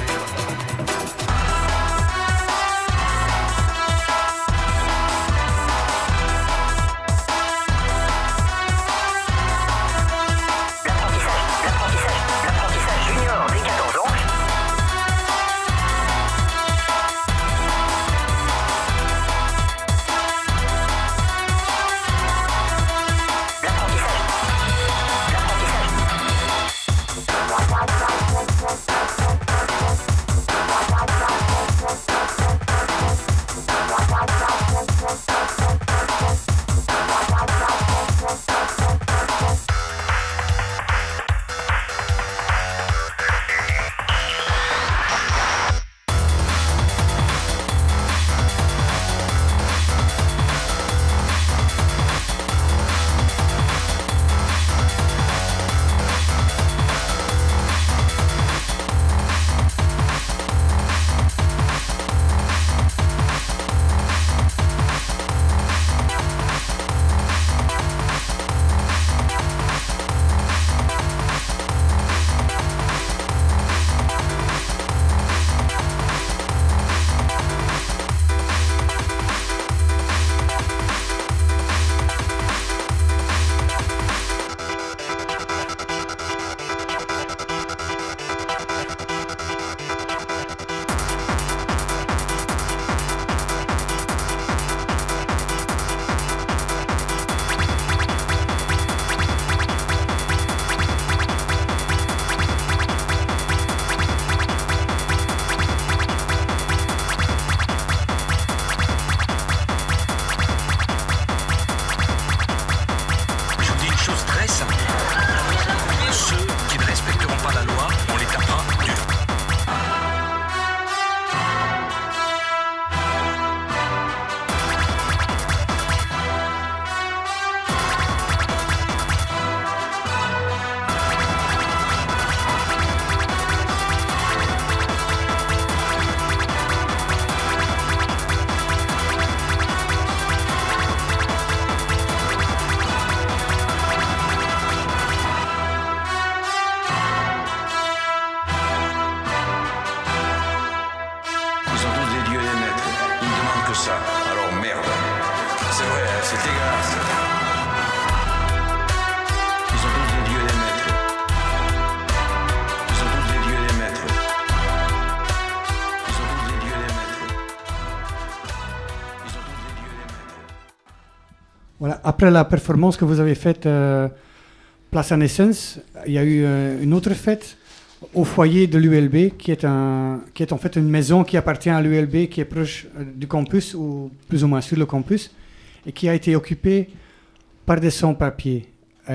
Voilà, après la performance que vous avez faite euh, Place à Naissance, il y a eu euh, une autre fête au foyer de l'U L B, qui est, un, qui est en fait une maison qui appartient à l'U L B, qui est proche euh, du campus, ou plus ou moins sur le campus, et qui a été occupée par des sans-papiers.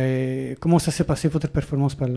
Et comment ça s'est passé, votre performance par là?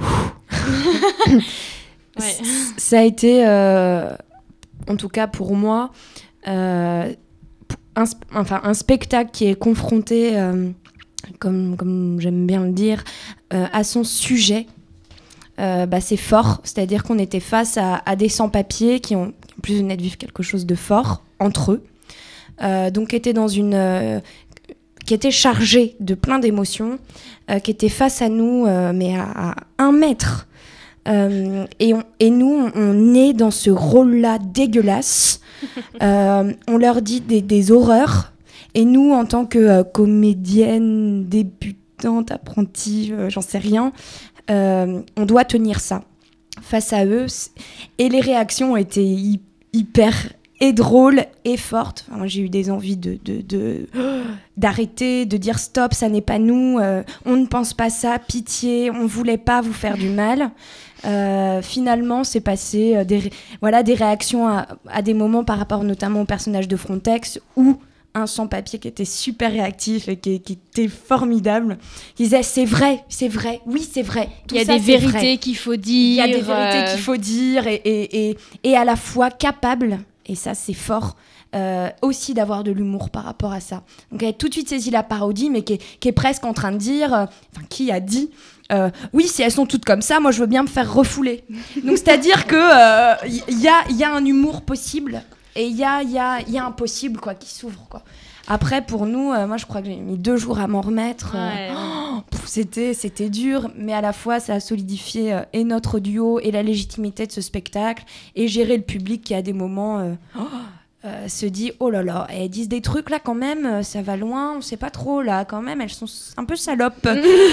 Ouais. Ça a été, euh, en tout cas pour moi, euh, un, enfin, un spectacle qui est confronté, euh, comme, comme j'aime bien le dire, euh, à son sujet. Euh, bah, c'est fort, c'est-à-dire qu'on était face à, à des sans-papiers qui ont, qui en plus venaient de vivre quelque chose de fort entre eux, euh, donc étaient dans une, euh, qui étaient chargés de plein d'émotions, euh, qui étaient face à nous, euh, mais à, à un mètre. Euh, et, on, et nous, on, on est dans ce rôle-là dégueulasse. Euh, on leur dit des, des horreurs. Et nous, en tant que euh, comédienne, débutante, apprentie, euh, j'en sais rien, euh, on doit tenir ça face à eux. Et les réactions ont été hy- hyper et drôles et fortes. Enfin, moi, j'ai eu des envies de, de, de, d'arrêter, de dire stop, ça n'est pas nous, euh, on ne pense pas ça, pitié, on ne voulait pas vous faire du mal. Euh, finalement, c'est passé euh, des, ré- voilà, des réactions à, à des moments par rapport notamment au personnage de Frontex ou un sans-papier qui était super réactif et qui, qui était formidable. Il disait c'est vrai, c'est vrai, oui c'est vrai. Il y a ça, des c'est vérités vrai. qu'il faut dire. Il y a des vérités euh, qu'il faut dire et, et, et, et à la fois capable, et ça c'est fort, euh, aussi d'avoir de l'humour par rapport à ça. Donc elle a tout de suite saisi la parodie, mais qui est, qui est presque en train de dire, euh, enfin qui a dit, euh, oui si elles sont toutes comme ça, moi je veux bien me faire refouler. Donc c'est-à-dire que il euh, y, y, a, y a un humour possible. Et il y a, y, a, y a un possible quoi, qui s'ouvre. Quoi. Après, pour nous, euh, moi, je crois que j'ai mis deux jours à m'en remettre. Ouais. Euh, oh, pff, c'était, c'était dur, mais à la fois, ça a solidifié euh, et notre duo et la légitimité de ce spectacle, et gérer le public qui, à des moments, euh, oh, euh, se dit « Oh là là, elles disent des trucs, là, quand même, ça va loin, on sait pas trop, là, quand même, elles sont un peu salopes. »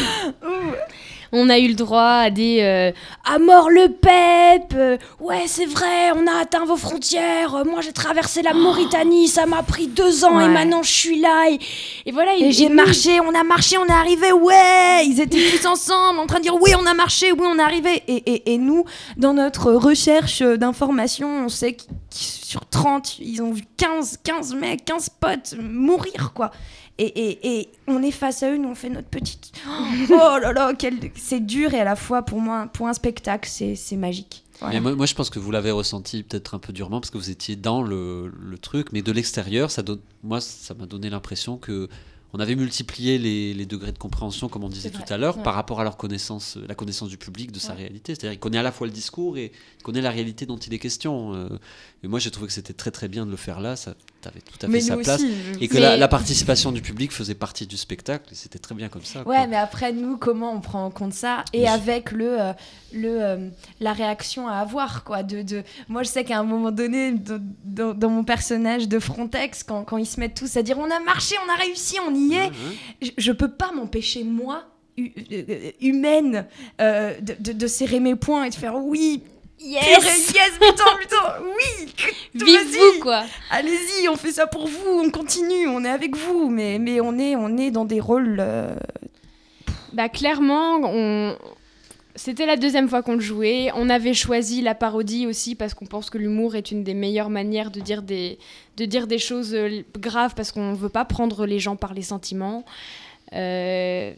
On a eu le droit à des euh, à mort le Pep, euh, ouais c'est vrai, on a atteint vos frontières, euh, moi j'ai traversé la Mauritanie, ça m'a pris deux ans Ouais. et maintenant je suis là et, et voilà. Et il- j'ai et nous- marché, on a marché, on est arrivé, ouais. Ils étaient tous ensemble en train de dire oui, on a marché, oui, on est arrivé. Et, et, et nous, dans notre recherche d'informations, on sait que sur trente, ils ont vu quinze, quinze mecs, quinze potes mourir, quoi. Et, et, et on est face à eux, nous on fait notre petite... Oh là là, quel... c'est dur et à la fois pour moi, pour un spectacle, c'est, c'est magique. Voilà. Mais moi, moi, je pense que vous l'avez ressenti peut-être un peu durement parce que vous étiez dans le, le truc, mais de l'extérieur, ça donne, moi, ça m'a donné l'impression que on avait multiplié les, les degrés de compréhension, comme on disait tout à l'heure, ouais. par rapport à leur connaissance, la connaissance du public, de sa Ouais. réalité. C'est-à-dire, il connaît à la fois le discours et il connaît la réalité dont il est question. Euh, et moi, j'ai trouvé que c'était très très bien de le faire là. Ça avait tout à fait Mais sa nous place. aussi, je- Et que Mais- la, la participation du public faisait partie du spectacle. Et c'était très bien comme ça. quoi. Ouais, mais après, nous, comment on prend en compte ça? Et Oui. avec le, euh, le, euh, la réaction à avoir, quoi. De, de... Moi, je sais qu'à un moment donné, de- de- dans mon personnage de Frontex, quand, quand ils se mettent tous à dire « On a marché, on a réussi, on y est », je, je peux pas m'empêcher, moi, hu- euh, humaine, euh, de, de, de serrer mes poings et de faire « Oui ». Yes. Purée, yes, putain, putain, oui, Vive vas-y, vous, quoi. Allez-y, on fait ça pour vous, on continue, on est avec vous, mais, mais on, est, on est dans des rôles... euh, Bah clairement, on... c'était la deuxième fois qu'on le jouait. On avait choisi la parodie aussi parce qu'on pense que l'humour est une des meilleures manières de dire des, de dire des choses euh, graves parce qu'on ne veut pas prendre les gens par les sentiments. Euh,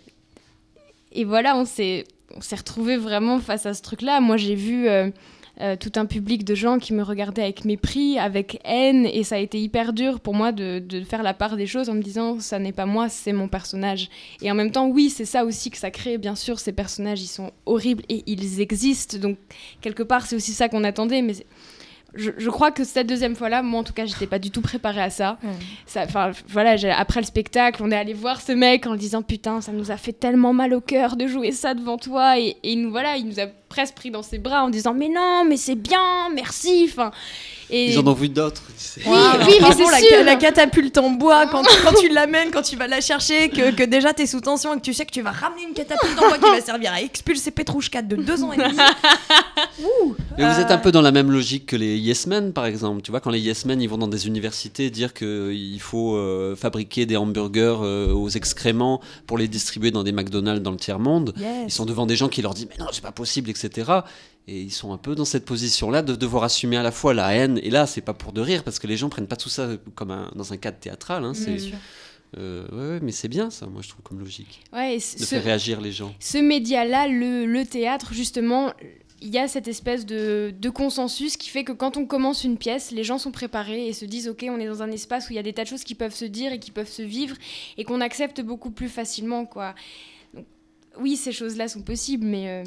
Et voilà, on s'est, on s'est retrouvés vraiment face à ce truc-là. Moi, j'ai vu euh, euh, tout un public de gens qui me regardaient avec mépris, avec haine, et ça a été hyper dur pour moi de, de faire la part des choses en me disant « ça n'est pas moi, c'est mon personnage ». Et en même temps, oui, c'est ça aussi que ça crée. Bien sûr, ces personnages, ils sont horribles et ils existent. Donc, quelque part, c'est aussi ça qu'on attendait, mais... Je, je crois que cette deuxième fois-là, moi en tout cas, j'étais pas du tout préparée à ça. Mm. Ça, enfin, voilà, j'ai- après le spectacle, on est allé voir ce mec en le disant putain, ça nous a fait tellement mal au cœur de jouer ça devant toi, et, et il nous voilà, il nous a presque pris dans ses bras en disant mais non, mais c'est bien, merci. Enfin, et Ils en ont vu d'autres. tu sais. Oui, oui, mais c'est la, sûr. la catapulte en bois, quand, quand tu l'amènes, quand tu vas la chercher, que, que déjà t'es sous tension et que tu sais que tu vas ramener une catapulte en bois qui va servir à expulser Petrouchka de deux ans et demi. Ouh. Mais vous Euh, êtes un peu dans la même logique que les Yes Men, par exemple. Tu vois, quand les Yes Men, ils vont dans des universités dire qu'il faut euh, fabriquer des hamburgers euh, aux excréments pour les distribuer dans des McDonald's dans le tiers-monde. Yes. Ils sont devant des gens qui leur disent « Mais non, c'est pas possible, et cetera » Et ils sont un peu dans cette position-là de devoir assumer à la fois la haine. Et là, c'est pas pour de rire, parce que les gens prennent pas tout ça comme un, dans un cadre théâtral. Hein, c'est, sûr. euh, ouais, ouais, mais c'est bien, ça, moi, je trouve, comme logique. Ouais, et De ce, faire réagir les gens. ce média-là, le, le théâtre, justement, il y a cette espèce de, de consensus qui fait que quand on commence une pièce, les gens sont préparés et se disent ok, on est dans un espace où il y a des tas de choses qui peuvent se dire et qui peuvent se vivre et qu'on accepte beaucoup plus facilement, quoi. Donc, oui, ces choses-là sont possibles, mais euh,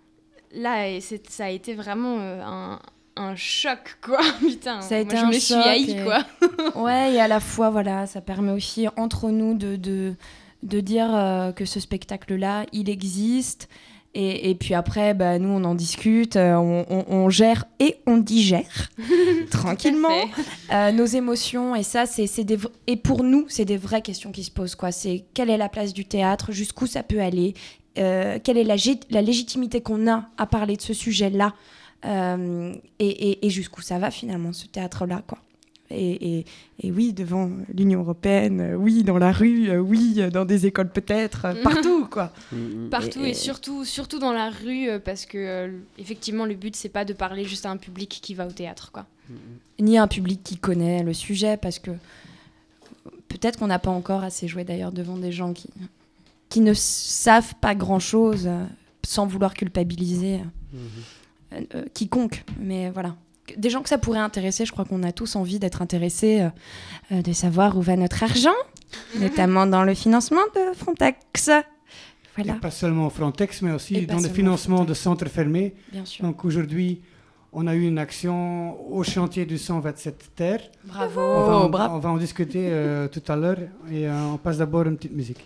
là, et c'est, ça a été vraiment euh, un, un choc, quoi. Putain, Ça a été moi, je un me suis choc haïe, et- quoi. Ouais, et à la fois, voilà, ça permet aussi entre nous de, de, de dire euh, que ce spectacle-là, il existe. Et, et puis après, bah, nous, on en discute, euh, on, on, on gère et on digère tranquillement euh, nos émotions. Et ça, c'est, c'est des v- et pour nous, c'est des vraies questions qui se posent, quoi. C'est quelle est la place du théâtre, jusqu'où ça peut aller, euh, quelle est la, gé- la légitimité qu'on a à parler de ce sujet-là, euh, et, et, et jusqu'où ça va finalement, ce théâtre-là, quoi. Et, et, et oui, devant l'Union européenne, euh, oui, dans la rue, euh, oui, dans des écoles peut-être, euh, partout, quoi. Partout et, et, et surtout, surtout dans la rue, euh, parce que euh, effectivement, le but, c'est pas de parler juste à un public qui va au théâtre, quoi. Ni à un public qui connaît le sujet, parce que peut-être qu'on n'a pas encore assez joué d'ailleurs devant des gens qui, qui ne savent pas grand-chose, euh, sans vouloir culpabiliser euh, euh, euh, quiconque, mais voilà. Des gens que ça pourrait intéresser, je crois qu'on a tous envie d'être intéressés, euh, euh, de savoir où va notre argent, notamment dans le financement de Frontex. Voilà. Et pas seulement Frontex, mais aussi Et dans le financement de centres fermés. Bien sûr. Donc aujourd'hui, on a eu une action au chantier du cent vingt-sept Terre. Bravo. On va en, Bravo. on va en discuter euh, tout à l'heure et euh, on passe d'abord une petite musique.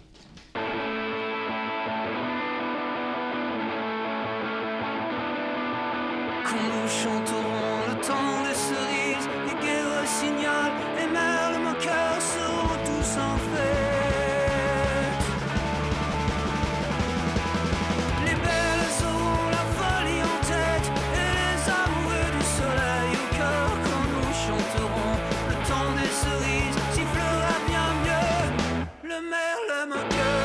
Quand nous chanterons le temps des cerises, les guerres signalent et merles moqueurs seront tous en fête. Les belles auront la folie en tête et les amoureux du soleil au cœur. Quand nous chanterons le temps des cerises, sifflera bien mieux le merle moqueur.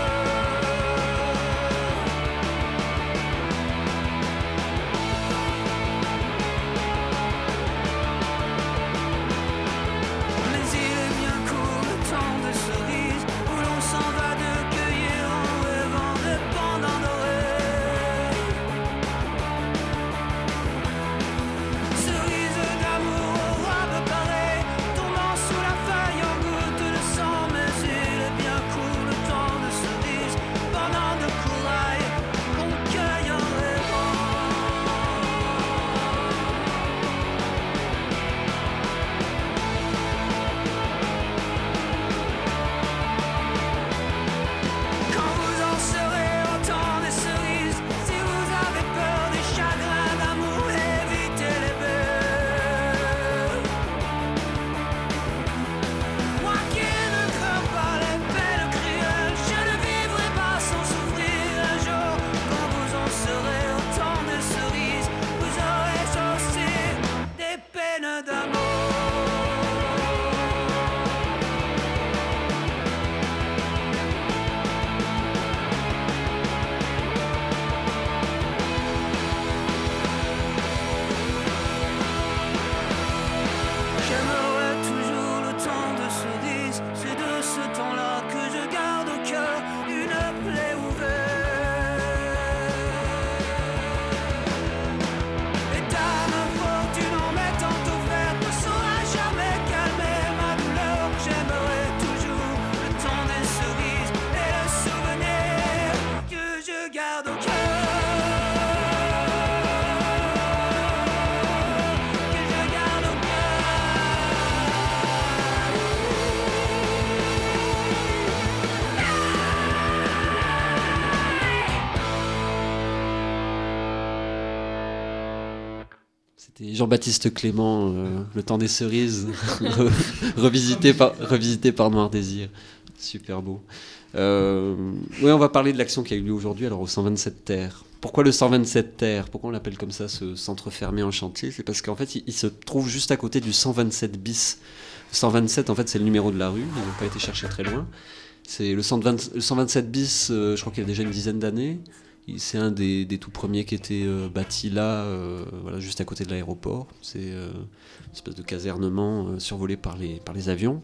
C'était Jean-Baptiste Clément, euh, Le temps des cerises, re- revisité, par, revisité par Noir Désir. Super beau. Euh, oui, on va parler de l'action qui a eu lieu aujourd'hui, alors au cent vingt-sept Terre. Pourquoi le cent vingt-sept Terre ? Pourquoi on l'appelle comme ça, ce centre fermé en chantier ? C'est parce qu'en fait, il, il se trouve juste à côté du cent vingt-sept bis. Le cent vingt-sept, en fait, c'est le numéro de la rue. Ils n'ont pas été chercher très loin. C'est le, cent vingt, le cent vingt-sept bis, euh, je crois qu'il y a déjà une dizaine d'années. C'est un des, des tout premiers qui était euh, bâti là, euh, voilà, juste à côté de l'aéroport. C'est euh, une espèce de casernement euh, survolé par les, par les avions.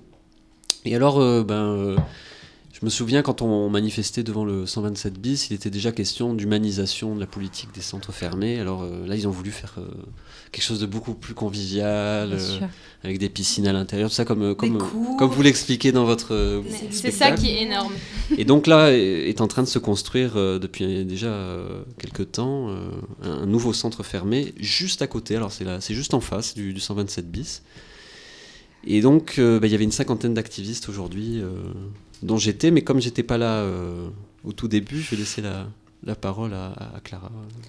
Et alors, euh, ben, euh, je me souviens quand on manifestait devant le cent vingt-sept bis, il était déjà question d'humanisation de la politique des centres fermés. Alors euh, là, ils ont voulu faire euh, quelque chose de beaucoup plus convivial, euh, avec des piscines à l'intérieur, tout ça comme, comme, comme vous l'expliquez dans votre euh, C'est ça qui est énorme. Et donc là, est en train de se construire euh, depuis déjà euh, quelques temps euh, un nouveau centre fermé juste à côté. Alors c'est là, c'est juste en face du, du cent vingt-sept bis. Et donc, euh, bah, y avait une cinquantaine d'activistes aujourd'hui, euh, dont j'étais, mais comme j'étais pas là euh, au tout début, je vais laisser la, la parole à, à Clara.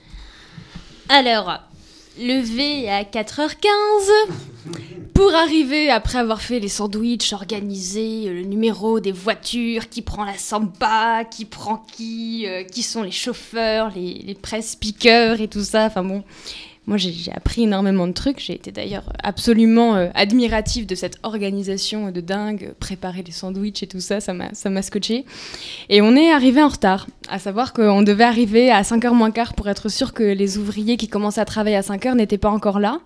Alors, levé à quatre heures quinze pour arriver, après avoir fait les sandwichs, organiser le numéro des voitures, qui prend la samba, qui prend qui, euh, qui sont les chauffeurs, les, les press speakers et tout ça. Enfin bon, moi j'ai, j'ai appris énormément de trucs. J'ai été d'ailleurs absolument euh, admirative de cette organisation de dingue, préparer les sandwichs et tout ça, ça m'a, ça m'a scotché. Et on est arrivé en retard, à savoir qu'on devait arriver à cinq heures moins quart pour être sûr que les ouvriers qui commençaient à travailler à cinq heures n'étaient pas encore là.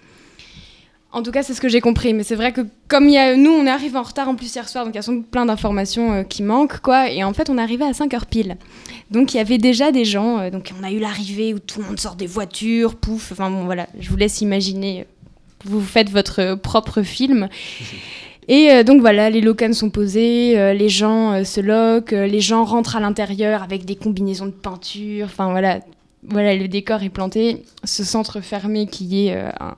En tout cas, c'est ce que j'ai compris. Mais c'est vrai que comme il y a, nous, on est arrivé en retard en plus hier soir, donc il y a sans doute plein d'informations euh, qui manquent, quoi. Et en fait, on est arrivé à cinq heures pile. Donc il y avait déjà des gens. Euh, donc on a eu l'arrivée où tout le monde sort des voitures, pouf. Enfin bon, voilà, je vous laisse imaginer. Vous faites votre propre film. Et euh, donc voilà, les locanes sont posées, euh, les gens euh, se loquent, euh, les gens rentrent à l'intérieur avec des combinaisons de peinture. Enfin voilà, voilà, le décor est planté. Ce centre fermé qui est euh, un...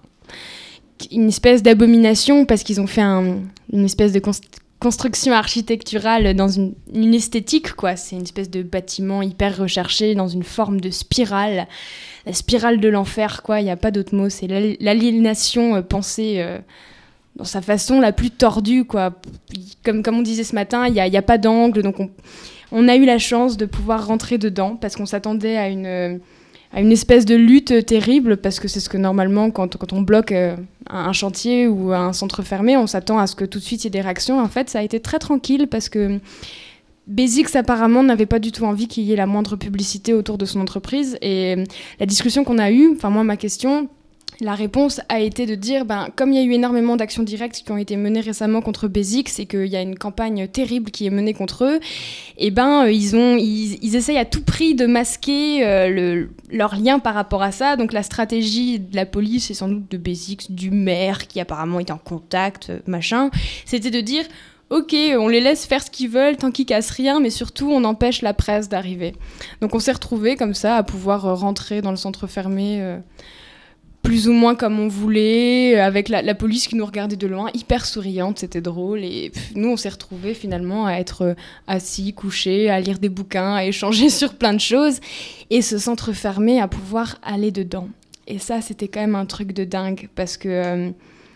une espèce d'abomination parce qu'ils ont fait un, une espèce de const- construction architecturale dans une, une esthétique, quoi. C'est une espèce de bâtiment hyper recherché dans une forme de spirale. La spirale de l'enfer, quoi. Il n'y a pas d'autre mot. C'est l'al- l'aliénation euh, pensée euh, dans sa façon la plus tordue, quoi. Comme, comme on disait ce matin, il n'y a, y a pas d'angle. Donc on, on a eu la chance de pouvoir rentrer dedans parce qu'on s'attendait à une... Euh, à une espèce de lutte terrible, parce que c'est ce que normalement, quand, quand on bloque euh, un, un chantier ou un centre fermé, on s'attend à ce que tout de suite il y ait des réactions. En fait, ça a été très tranquille, parce que Basics, apparemment, n'avait pas du tout envie qu'il y ait la moindre publicité autour de son entreprise. Et la discussion qu'on a eue, enfin moi, ma question... La réponse a été de dire, ben, comme il y a eu énormément d'actions directes qui ont été menées récemment contre Basics et qu'il y a une campagne terrible qui est menée contre eux, et ben, ils, ont, ils, ils essayent à tout prix de masquer euh, le, leur lien par rapport à ça. Donc la stratégie de la police et sans doute de Basics, du maire qui apparemment est en contact, machin, c'était de dire... Ok, on les laisse faire ce qu'ils veulent tant qu'ils cassent rien, mais surtout on empêche la presse d'arriver. Donc on s'est retrouvés comme ça à pouvoir euh, rentrer dans le centre fermé... Euh, plus ou moins comme on voulait, avec la, la police qui nous regardait de loin, hyper souriante, c'était drôle. Et pff, nous, on s'est retrouvés finalement à être assis, couchés, à lire des bouquins, à échanger sur plein de choses. Et ce centre fermé, à pouvoir aller dedans. Et ça, c'était quand même un truc de dingue, parce que... Euh,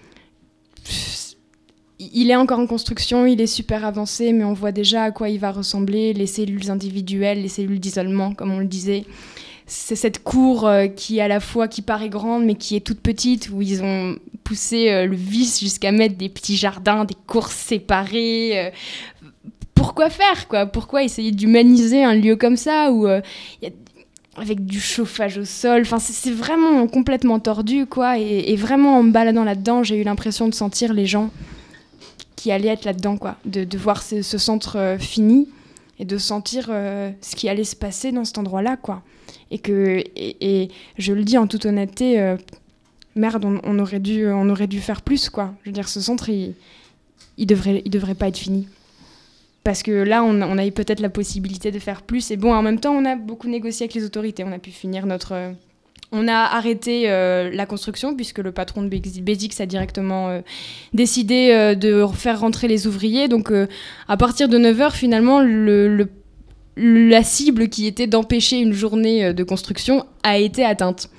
pff, il est encore en construction, il est super avancé, mais on voit déjà à quoi il va ressembler, les cellules individuelles, les cellules d'isolement, comme on le disait. C'est cette cour euh, qui à la fois qui paraît grande mais qui est toute petite, où ils ont poussé euh, le vice jusqu'à mettre des petits jardins, des cours séparées. Euh, pourquoi faire, quoi ? Pourquoi essayer d'humaniser un lieu comme ça où euh, y a, avec du chauffage au sol. Enfin, c'est, c'est vraiment complètement tordu, quoi. Et, et vraiment en me baladant là-dedans, j'ai eu l'impression de sentir les gens qui allaient être là-dedans, quoi. De, de voir ce, ce centre euh, fini et de sentir euh, ce qui allait se passer dans cet endroit-là, quoi. Et que et, et je le dis en toute honnêteté, euh, merde, on, on aurait dû on aurait dû faire plus, quoi. Je veux dire, ce centre, il il devrait il devrait pas être fini, parce que là, on, on a eu peut-être la possibilité de faire plus. Et bon, en même temps, on a beaucoup négocié avec les autorités. On a pu finir notre euh, on a arrêté euh, la construction, puisque le patron de Basics a directement euh, décidé euh, de faire rentrer les ouvriers. Donc, euh, à partir de neuf heures, finalement, le, le la cible qui était d'empêcher une journée de construction a été atteinte.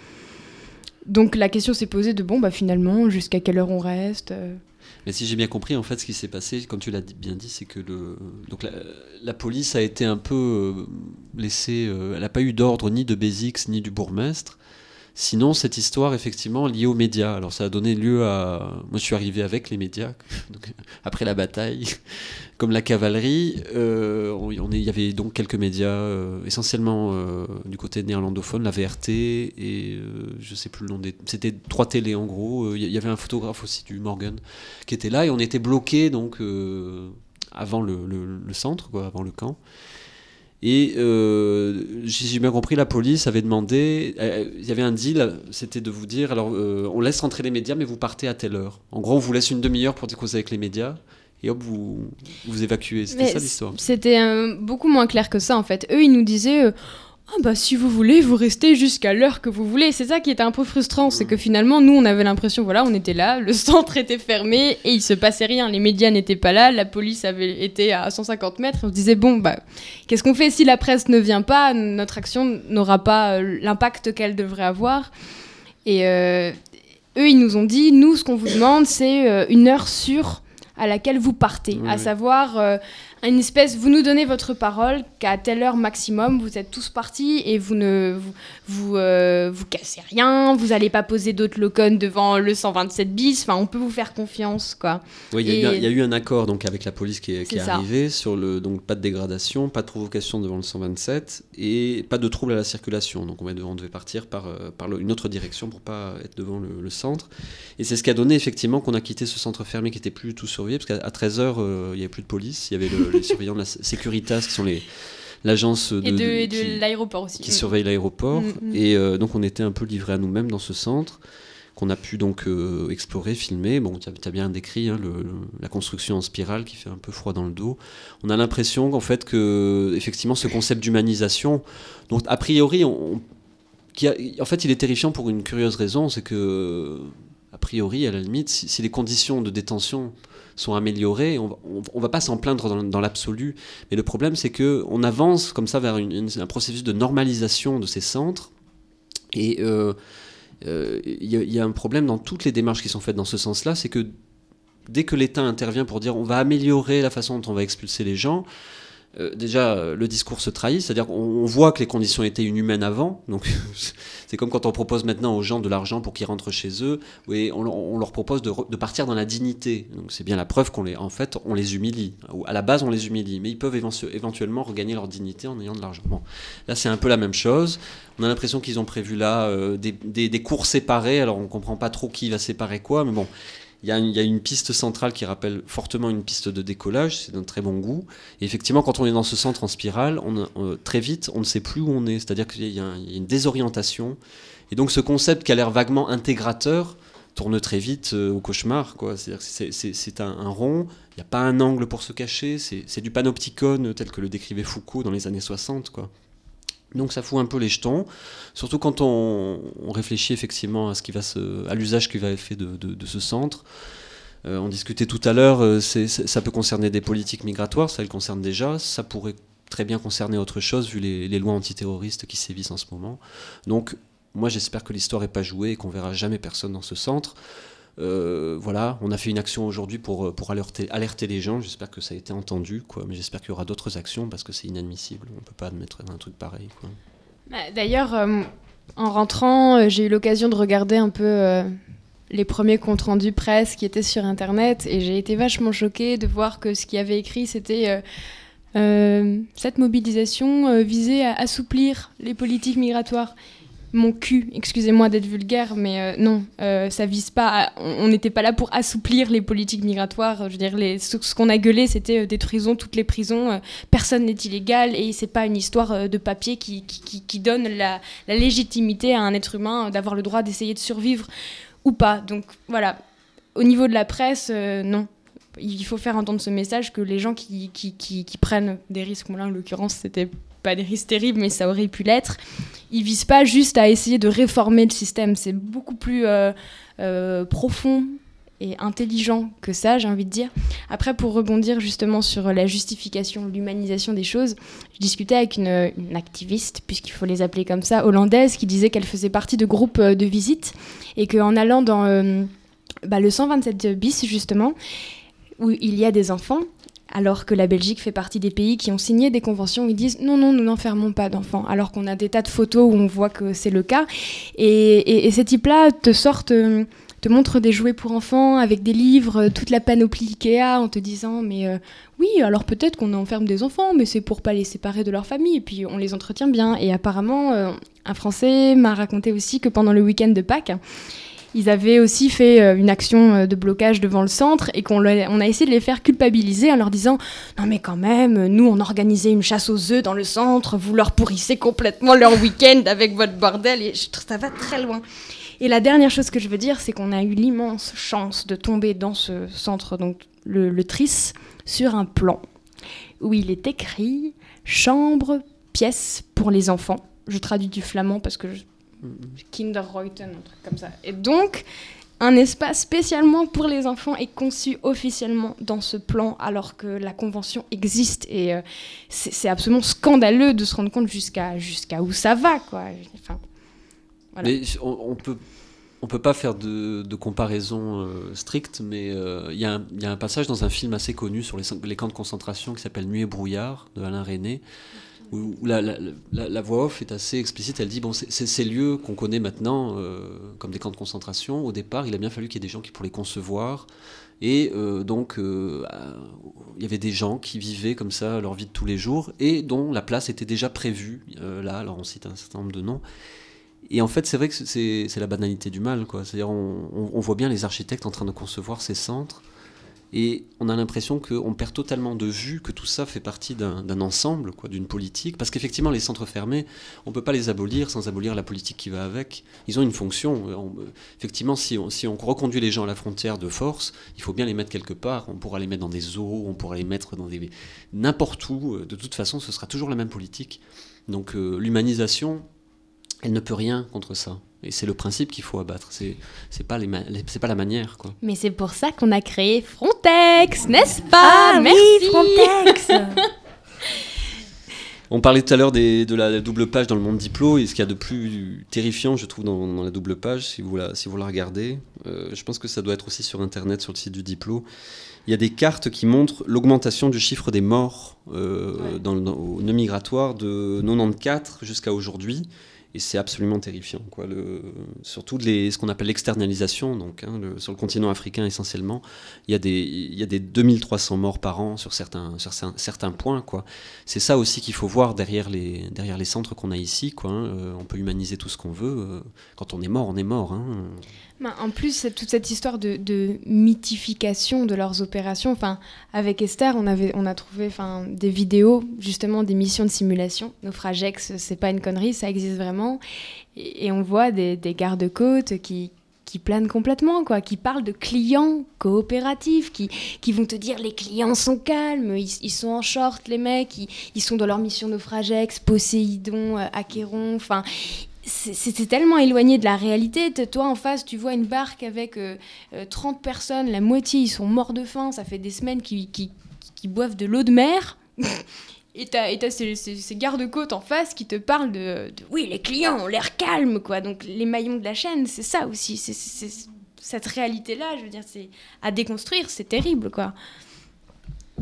Donc la question s'est posée de bon, bah finalement, jusqu'à quelle heure on reste ? Mais si j'ai bien compris, en fait, ce qui s'est passé, comme tu l'as bien dit, c'est que le... Donc, la, la police a été un peu euh, laissée... Euh, elle n'a pas eu d'ordre ni de Basics ni du bourgmestre. Sinon, cette histoire, effectivement, liée aux médias. Alors, ça a donné lieu à... Moi, je suis arrivé avec les médias, donc, après la bataille, comme la cavalerie. Euh, on, on est, il y avait donc quelques médias, euh, essentiellement euh, du côté néerlandophone, la V R T, et euh, je ne sais plus le nom des... C'était trois télés, en gros. Il y avait un photographe aussi, du Morgan, qui était là, et on était bloqués, donc, euh, avant le, le, le centre, quoi, avant le camp. Et euh, si j'ai bien compris, la police avait demandé, il euh, y avait un deal, c'était de vous dire, alors euh, on laisse rentrer les médias, mais vous partez à telle heure. En gros, on vous laisse une demi-heure pour discuter avec les médias, et hop, vous vous évacuez. C'était mais ça l'histoire. C'était euh, beaucoup moins clair que ça, en fait. Eux, ils nous disaient, euh, Ah bah si vous voulez, vous restez jusqu'à l'heure que vous voulez. C'est ça qui était un peu frustrant, c'est que finalement, nous, on avait l'impression, voilà, on était là, le centre était fermé et il se passait rien. Les médias n'étaient pas là, la police avait été à cent cinquante mètres. On se disait, bon, bah, qu'est-ce qu'on fait si la presse ne vient pas? Notre action n'aura pas euh, l'impact qu'elle devrait avoir. Et euh, eux, ils nous ont dit, nous, ce qu'on vous demande, c'est euh, une heure sûre à laquelle vous partez, oui, à oui. savoir euh, une espèce, vous nous donnez votre parole qu'à telle heure maximum vous êtes tous partis et vous ne vous vous, euh, vous cassez rien, vous allez pas poser d'autres locons devant le cent vingt-sept bis, enfin on peut vous faire confiance quoi. Oui, il y, y a eu un accord donc avec la police qui est, qui est, est arrivé sur le donc pas de dégradation, pas de provocation devant le cent vingt-sept et pas de trouble à la circulation. Donc on, va, on devait partir par euh, par le, une autre direction pour pas être devant le, le centre. Et c'est ce qui a donné effectivement qu'on a quitté ce centre fermé qui était plus tout surveillé parce qu'à treize heures euh, il y avait plus de police, il y avait le les surveillants de la Securitas, qui sont les, l'agence de, et de, de, et de qui, l'aéroport aussi. qui mmh. surveille l'aéroport. Mmh. Et euh, donc on était un peu livrés à nous-mêmes dans ce centre, qu'on a pu donc euh, explorer, filmer. Bon, tu as, as bien décrit hein, le, le, la construction en spirale qui fait un peu froid dans le dos. On a l'impression qu'en fait, que, effectivement, ce concept d'humanisation, donc a priori, on, on, qui a, en fait, il est terrifiant pour une curieuse raison, c'est que, a priori, à la limite, si, si les conditions de détention sont améliorées, on ne va pas s'en plaindre dans, dans l'absolu, mais le problème c'est qu'on avance comme ça vers une, une, un processus de normalisation de ces centres, et il euh, euh, y, y a un problème dans toutes les démarches qui sont faites dans ce sens-là, c'est que dès que l'État intervient pour dire on va améliorer la façon dont on va expulser les gens, Euh, déjà, euh, le discours se trahit, c'est-à-dire qu'on on voit que les conditions étaient inhumaines avant, donc c'est comme quand on propose maintenant aux gens de l'argent pour qu'ils rentrent chez eux, et on, on leur propose de, de partir dans la dignité, donc c'est bien la preuve qu'on les, en fait, on les humilie, à la base on les humilie, mais ils peuvent éventu- éventuellement regagner leur dignité en ayant de l'argent. Bon, là c'est un peu la même chose, on a l'impression qu'ils ont prévu là euh, des, des, des cours séparés, alors on ne comprend pas trop qui va séparer quoi, mais bon... Il y, a une, il y a une piste centrale qui rappelle fortement une piste de décollage, c'est d'un très bon goût. Et effectivement, quand on est dans ce centre en spirale, on, on, très vite, on ne sait plus où on est. C'est-à-dire qu'il y a, un, il y a une désorientation. Et donc ce concept qui a l'air vaguement intégrateur tourne très vite euh, au cauchemar, quoi. C'est-à-dire que c'est, c'est, c'est un, un rond, il n'y a pas un angle pour se cacher, c'est, c'est du panopticon tel que le décrivait Foucault dans les années soixante, quoi. Donc ça fout un peu les jetons, surtout quand on, on réfléchit effectivement à, ce qui va se, à l'usage qui va être fait de, de, de ce centre. Euh, on discutait tout à l'heure, euh, c'est, c'est, ça peut concerner des politiques migratoires, ça le concerne déjà, ça pourrait très bien concerner autre chose vu les, les lois antiterroristes qui sévissent en ce moment. Donc moi j'espère que l'histoire n'est pas jouée et qu'on verra jamais personne dans ce centre. Euh, voilà, on a fait une action aujourd'hui pour, pour alerter, alerter les gens, j'espère que ça a été entendu, quoi. Mais j'espère qu'il y aura d'autres actions parce que c'est inadmissible, on ne peut pas admettre un truc pareil, quoi. D'ailleurs, euh, en rentrant, euh, j'ai eu l'occasion de regarder un peu euh, les premiers comptes rendus presse qui étaient sur Internet et j'ai été vachement choquée de voir que ce qu'il y avait écrit, c'était... Euh, euh, cette mobilisation euh, visait à assouplir les politiques migratoires. Mon cul, excusez-moi d'être vulgaire, mais euh, non, euh, ça vise pas. À, on n'était pas là pour assouplir les politiques migratoires. Je veux dire, les, ce, ce qu'on a gueulé, c'était euh, détruisons toutes les prisons. Euh, personne n'est illégal et c'est pas une histoire euh, de papier qui, qui, qui donne la, la légitimité à un être humain euh, d'avoir le droit d'essayer de survivre ou pas. Donc voilà, au niveau de la presse, euh, non. Il faut faire entendre ce message que les gens qui, qui, qui, qui prennent des risques, bon là en l'occurrence c'était pas des risques terribles mais ça aurait pu l'être, ils visent pas juste à essayer de réformer le système, c'est beaucoup plus euh, euh, profond et intelligent que ça, j'ai envie de dire. Après, pour rebondir justement sur la justification, l'humanisation des choses, je discutais avec une, une activiste, puisqu'il faut les appeler comme ça, hollandaise, qui disait qu'elle faisait partie de groupes de visite et qu'en allant dans euh, bah, le cent vingt-sept bis justement, où il y a des enfants, alors que la Belgique fait partie des pays qui ont signé des conventions où ils disent non, non, nous n'enfermons pas d'enfants, alors qu'on a des tas de photos où on voit que c'est le cas. Et, et, et ces types-là te sortent, euh, te montrent des jouets pour enfants avec des livres, toute la panoplie Ikea, en te disant mais euh, oui, alors peut-être qu'on enferme des enfants, mais c'est pour pas les séparer de leur famille, et puis on les entretient bien. Et apparemment, euh, un Français m'a raconté aussi que pendant le week-end de Pâques, ils avaient aussi fait euh, une action de blocage devant le centre et qu'on l'a, on a essayé de les faire culpabiliser en leur disant « Non mais quand même, nous on organisait une chasse aux œufs dans le centre, vous leur pourrissez complètement leur week-end avec votre bordel. » Et je trouve ça va très loin. Et la dernière chose que je veux dire, c'est qu'on a eu l'immense chance de tomber dans ce centre, donc le, le T R I S, sur un plan où il est écrit « Chambre, pièce pour les enfants ». je traduis du flamand parce que je... Kinderreuten, un truc comme ça. Et donc, un espace spécialement pour les enfants est conçu officiellement dans ce plan, alors que la convention existe. Et euh, c'est, c'est absolument scandaleux de se rendre compte jusqu'à, jusqu'à où ça va, quoi. Enfin, voilà. Mais on, on peut... On ne peut pas faire de, de comparaison euh, stricte, mais il euh, y, y a un passage dans un film assez connu sur les, les camps de concentration qui s'appelle Nuit et brouillard, de Alain Resnais, où, où la, la, la, la voix off est assez explicite. Elle dit, bon, c'est, c'est ces lieux qu'on connaît maintenant euh, comme des camps de concentration. Au départ, il a bien fallu qu'il y ait des gens qui pour les concevoir. Et euh, donc, il euh, y avait des gens qui vivaient comme ça leur vie de tous les jours et dont la place était déjà prévue. Euh, là, alors on cite un certain nombre de noms. Et en fait, c'est vrai que c'est, c'est la banalité du mal, quoi. C'est-à-dire, on, on, on voit bien les architectes en train de concevoir ces centres, et on a l'impression qu'on perd totalement de vue que tout ça fait partie d'un, d'un ensemble, quoi, d'une politique. Parce qu'effectivement, les centres fermés, on ne peut pas les abolir sans abolir la politique qui va avec. Ils ont une fonction. On, effectivement, si on, si on reconduit les gens à la frontière de force, il faut bien les mettre quelque part. On pourra les mettre dans des zoos, on pourra les mettre dans des... n'importe où. De toute façon, ce sera toujours la même politique. Donc, euh, l'humanisation... elle ne peut rien contre ça. Et c'est le principe qu'il faut abattre. C'est, c'est, pas, les ma- c'est pas la manière, quoi. Mais c'est pour ça qu'on a créé Frontex, n'est-ce pas? Ah Merci. oui, Frontex. On parlait tout à l'heure des, de la double page dans le monde Diplo, et ce qu'il y a de plus terrifiant, je trouve, dans, dans la double page, si vous la, si vous la regardez, euh, je pense que ça doit être aussi sur Internet, sur le site du Diplo, il y a des cartes qui montrent l'augmentation du chiffre des morts euh, ouais. dans, dans, au nœud migratoire de quatre-vingt-quatorze jusqu'à aujourd'hui. Et c'est absolument terrifiant, quoi. Le, surtout les, ce qu'on appelle l'externalisation, donc, hein, le, sur le continent africain essentiellement, il y a des, il y a des deux mille trois cents morts par an sur certains, sur certains points, quoi. C'est ça aussi qu'il faut voir derrière les, derrière les centres qu'on a ici, quoi, hein. Euh, on peut humaniser tout ce qu'on veut. Euh, quand on est mort, on est mort, hein. Ben, en plus, toute cette histoire de, de mythification de leurs opérations, enfin, avec Esther, on, avait, on a trouvé enfin, des vidéos, justement, des missions de simulation. Naufragex, c'est pas une connerie, ça existe vraiment. Et, et on voit des, des gardes-côtes qui, qui planent complètement, quoi, qui parlent de clients coopératifs, qui, qui vont te dire les clients sont calmes, ils, ils sont en short, les mecs, ils, ils sont dans leur mission Naufragex, Poséidon, euh, Achéron, enfin... C'est, c'est tellement éloigné de la réalité. Toi, en face, tu vois une barque avec euh, euh, trente personnes, la moitié, ils sont morts de faim, ça fait des semaines qu'ils, qu'ils, qu'ils boivent de l'eau de mer. Et t'as, et t'as ces, ces, ces gardes-côtes en face qui te parlent de, de... Oui, les clients ont l'air calmes, quoi. Donc, les maillons de la chaîne, c'est ça aussi. C'est, c'est, c'est, cette réalité-là, je veux dire, c'est à déconstruire, c'est terrible, quoi. Il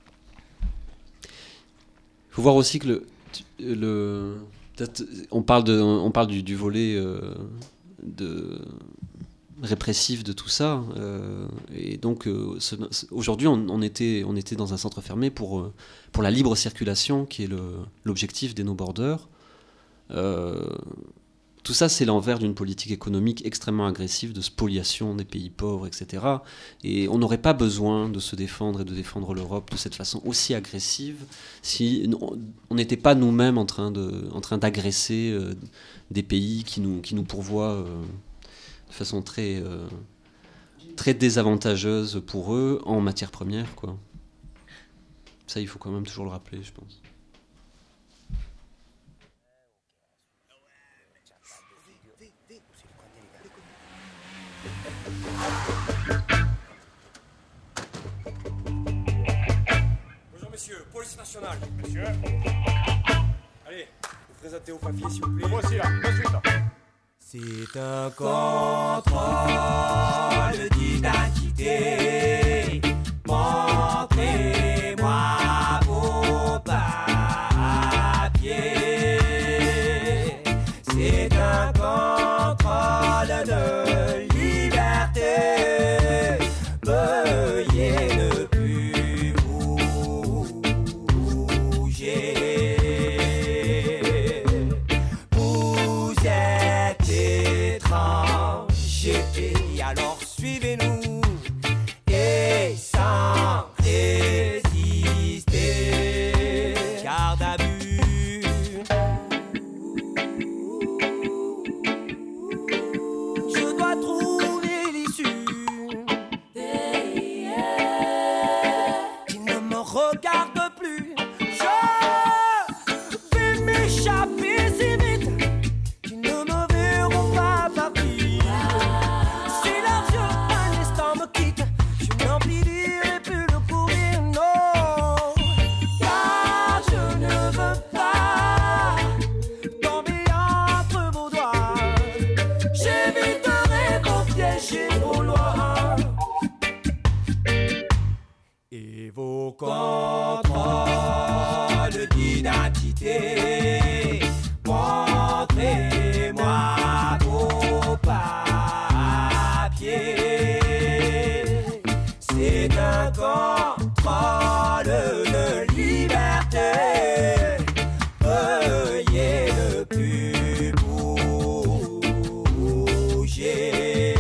faut voir aussi que le... le... On parle, de, on parle du, du volet euh, de répressif de tout ça. Euh, et donc, euh, ce, aujourd'hui, on, on, était, on était dans un centre fermé pour, pour la libre circulation, qui est le, l'objectif des No Borders. Euh, tout ça, c'est l'envers d'une politique économique extrêmement agressive de spoliation des pays pauvres, et cetera. Et on n'aurait pas besoin de se défendre et de défendre l'Europe de cette façon aussi agressive si on n'était pas nous-mêmes en train, de, en train d'agresser euh, des pays qui nous, qui nous pourvoient euh, de façon très, euh, très désavantageuse pour eux en matière première, quoi. Ça, il faut quand même toujours le rappeler, je pense. Bonjour messieurs, police nationale. Monsieur. Allez, vous présentez au papier s'il vous plaît. Moi aussi là, moi aussi là. C'est un contrôle d'identité. Montrez-moi vos papiers. C'est un contrôle de liberté. Veuillez ne plus bouger. Vous êtes étrangers, alors suivez-nous et sans résister. Garde à vue. Je dois trouver l'issue. Il ne me regarde plus. Je vais m'échapper si vite un contrôle de liberté. Veuillez ne plus bouger.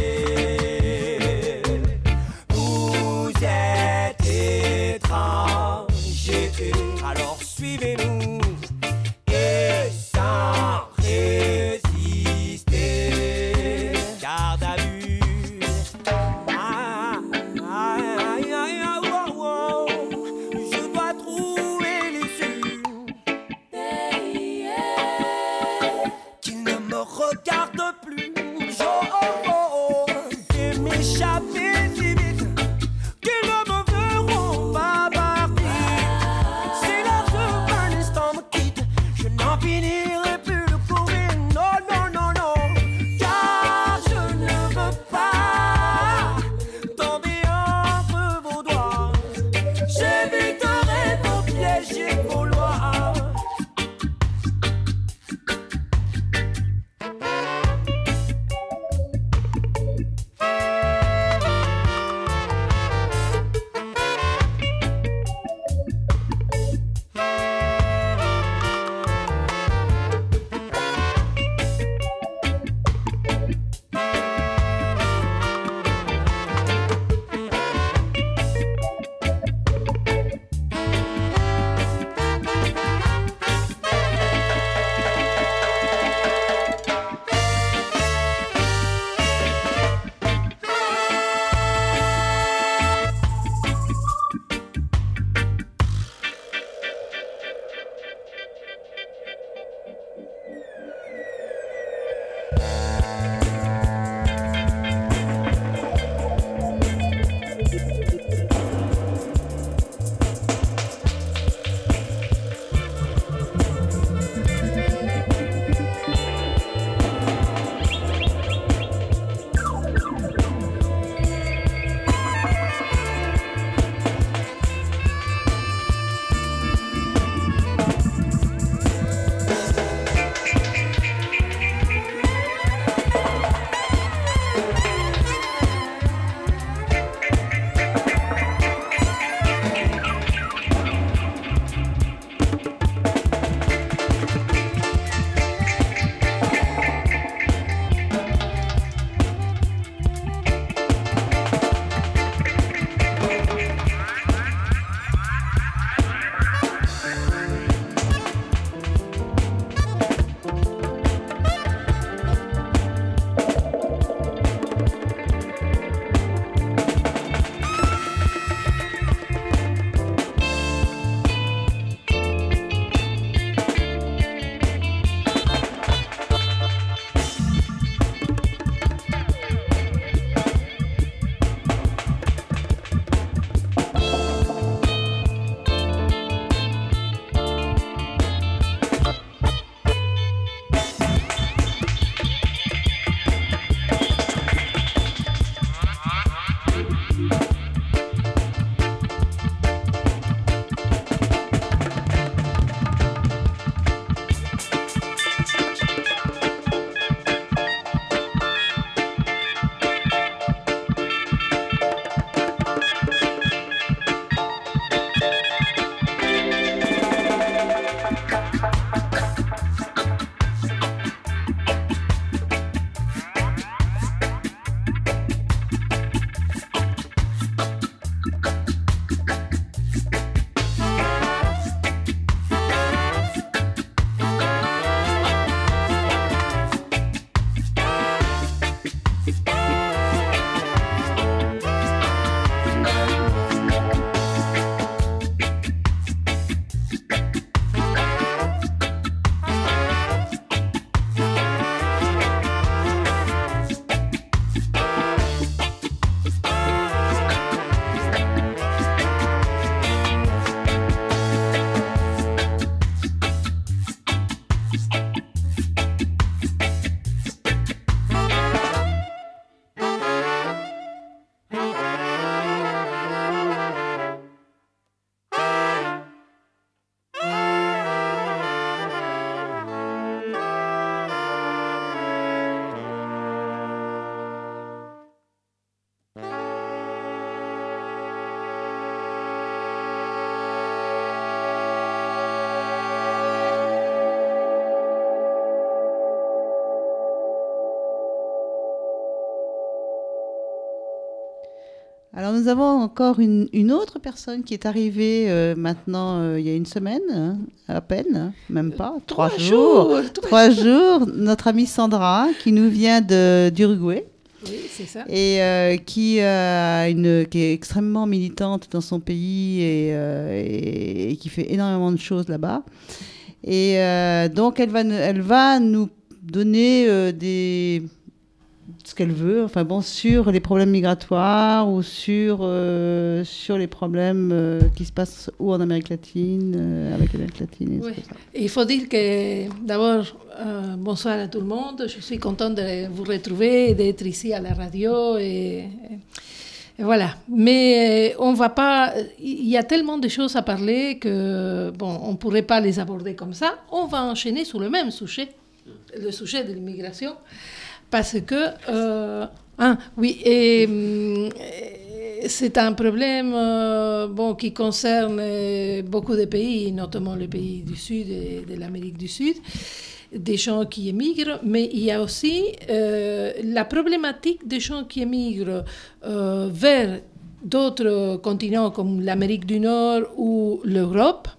Vous êtes étrangers, alors suivez-nous et sans résister. Garde à vue. Aïe, aïe, aïe, aïe, oh, oh. Je dois trouver l'issue. Qu'il ne me regarde plus. Oh, oh, oh, oh. Et m'échapper si vite qu'ils ne me verront pas partir. Si l'heure de un instant me quitte, je n'en finirai plus de courir. Non, non, non, non. Car je ne veux pas tomber entre vos doigts. J'éviterai vos pièges et vos lois. Alors nous avons encore une, une autre personne qui est arrivée euh, maintenant euh, il y a une semaine, hein, à peine, même pas, trois, trois jours. jours trois jours, notre amie Sandra qui nous vient de, d'Uruguay. Oui, c'est ça. Et euh, qui, euh, une, qui est extrêmement militante dans son pays et, euh, et, et qui fait énormément de choses là-bas. Et euh, donc elle va, elle va nous donner euh, des... ce qu'elle veut, enfin bon, sur les problèmes migratoires ou sur, euh, sur les problèmes euh, qui se passent ou en Amérique latine, euh, avec l'Amérique latine. Et oui. Il faut dire que d'abord, euh, bonsoir à tout le monde. Je suis contente de vous retrouver et d'être ici à la radio. Et, et voilà. Mais on va pas. Il y a tellement de choses à parler que bon, on ne pourrait pas les aborder comme ça. On va enchaîner sur le même sujet, le sujet de l'immigration. Parce que, euh, hein, oui, et, et c'est un problème euh, bon, qui concerne beaucoup de pays, notamment les pays du Sud et de l'Amérique du Sud, des gens qui émigrent, mais il y a aussi euh, la problématique des gens qui émigrent euh, vers d'autres continents comme l'Amérique du Nord ou l'Europe.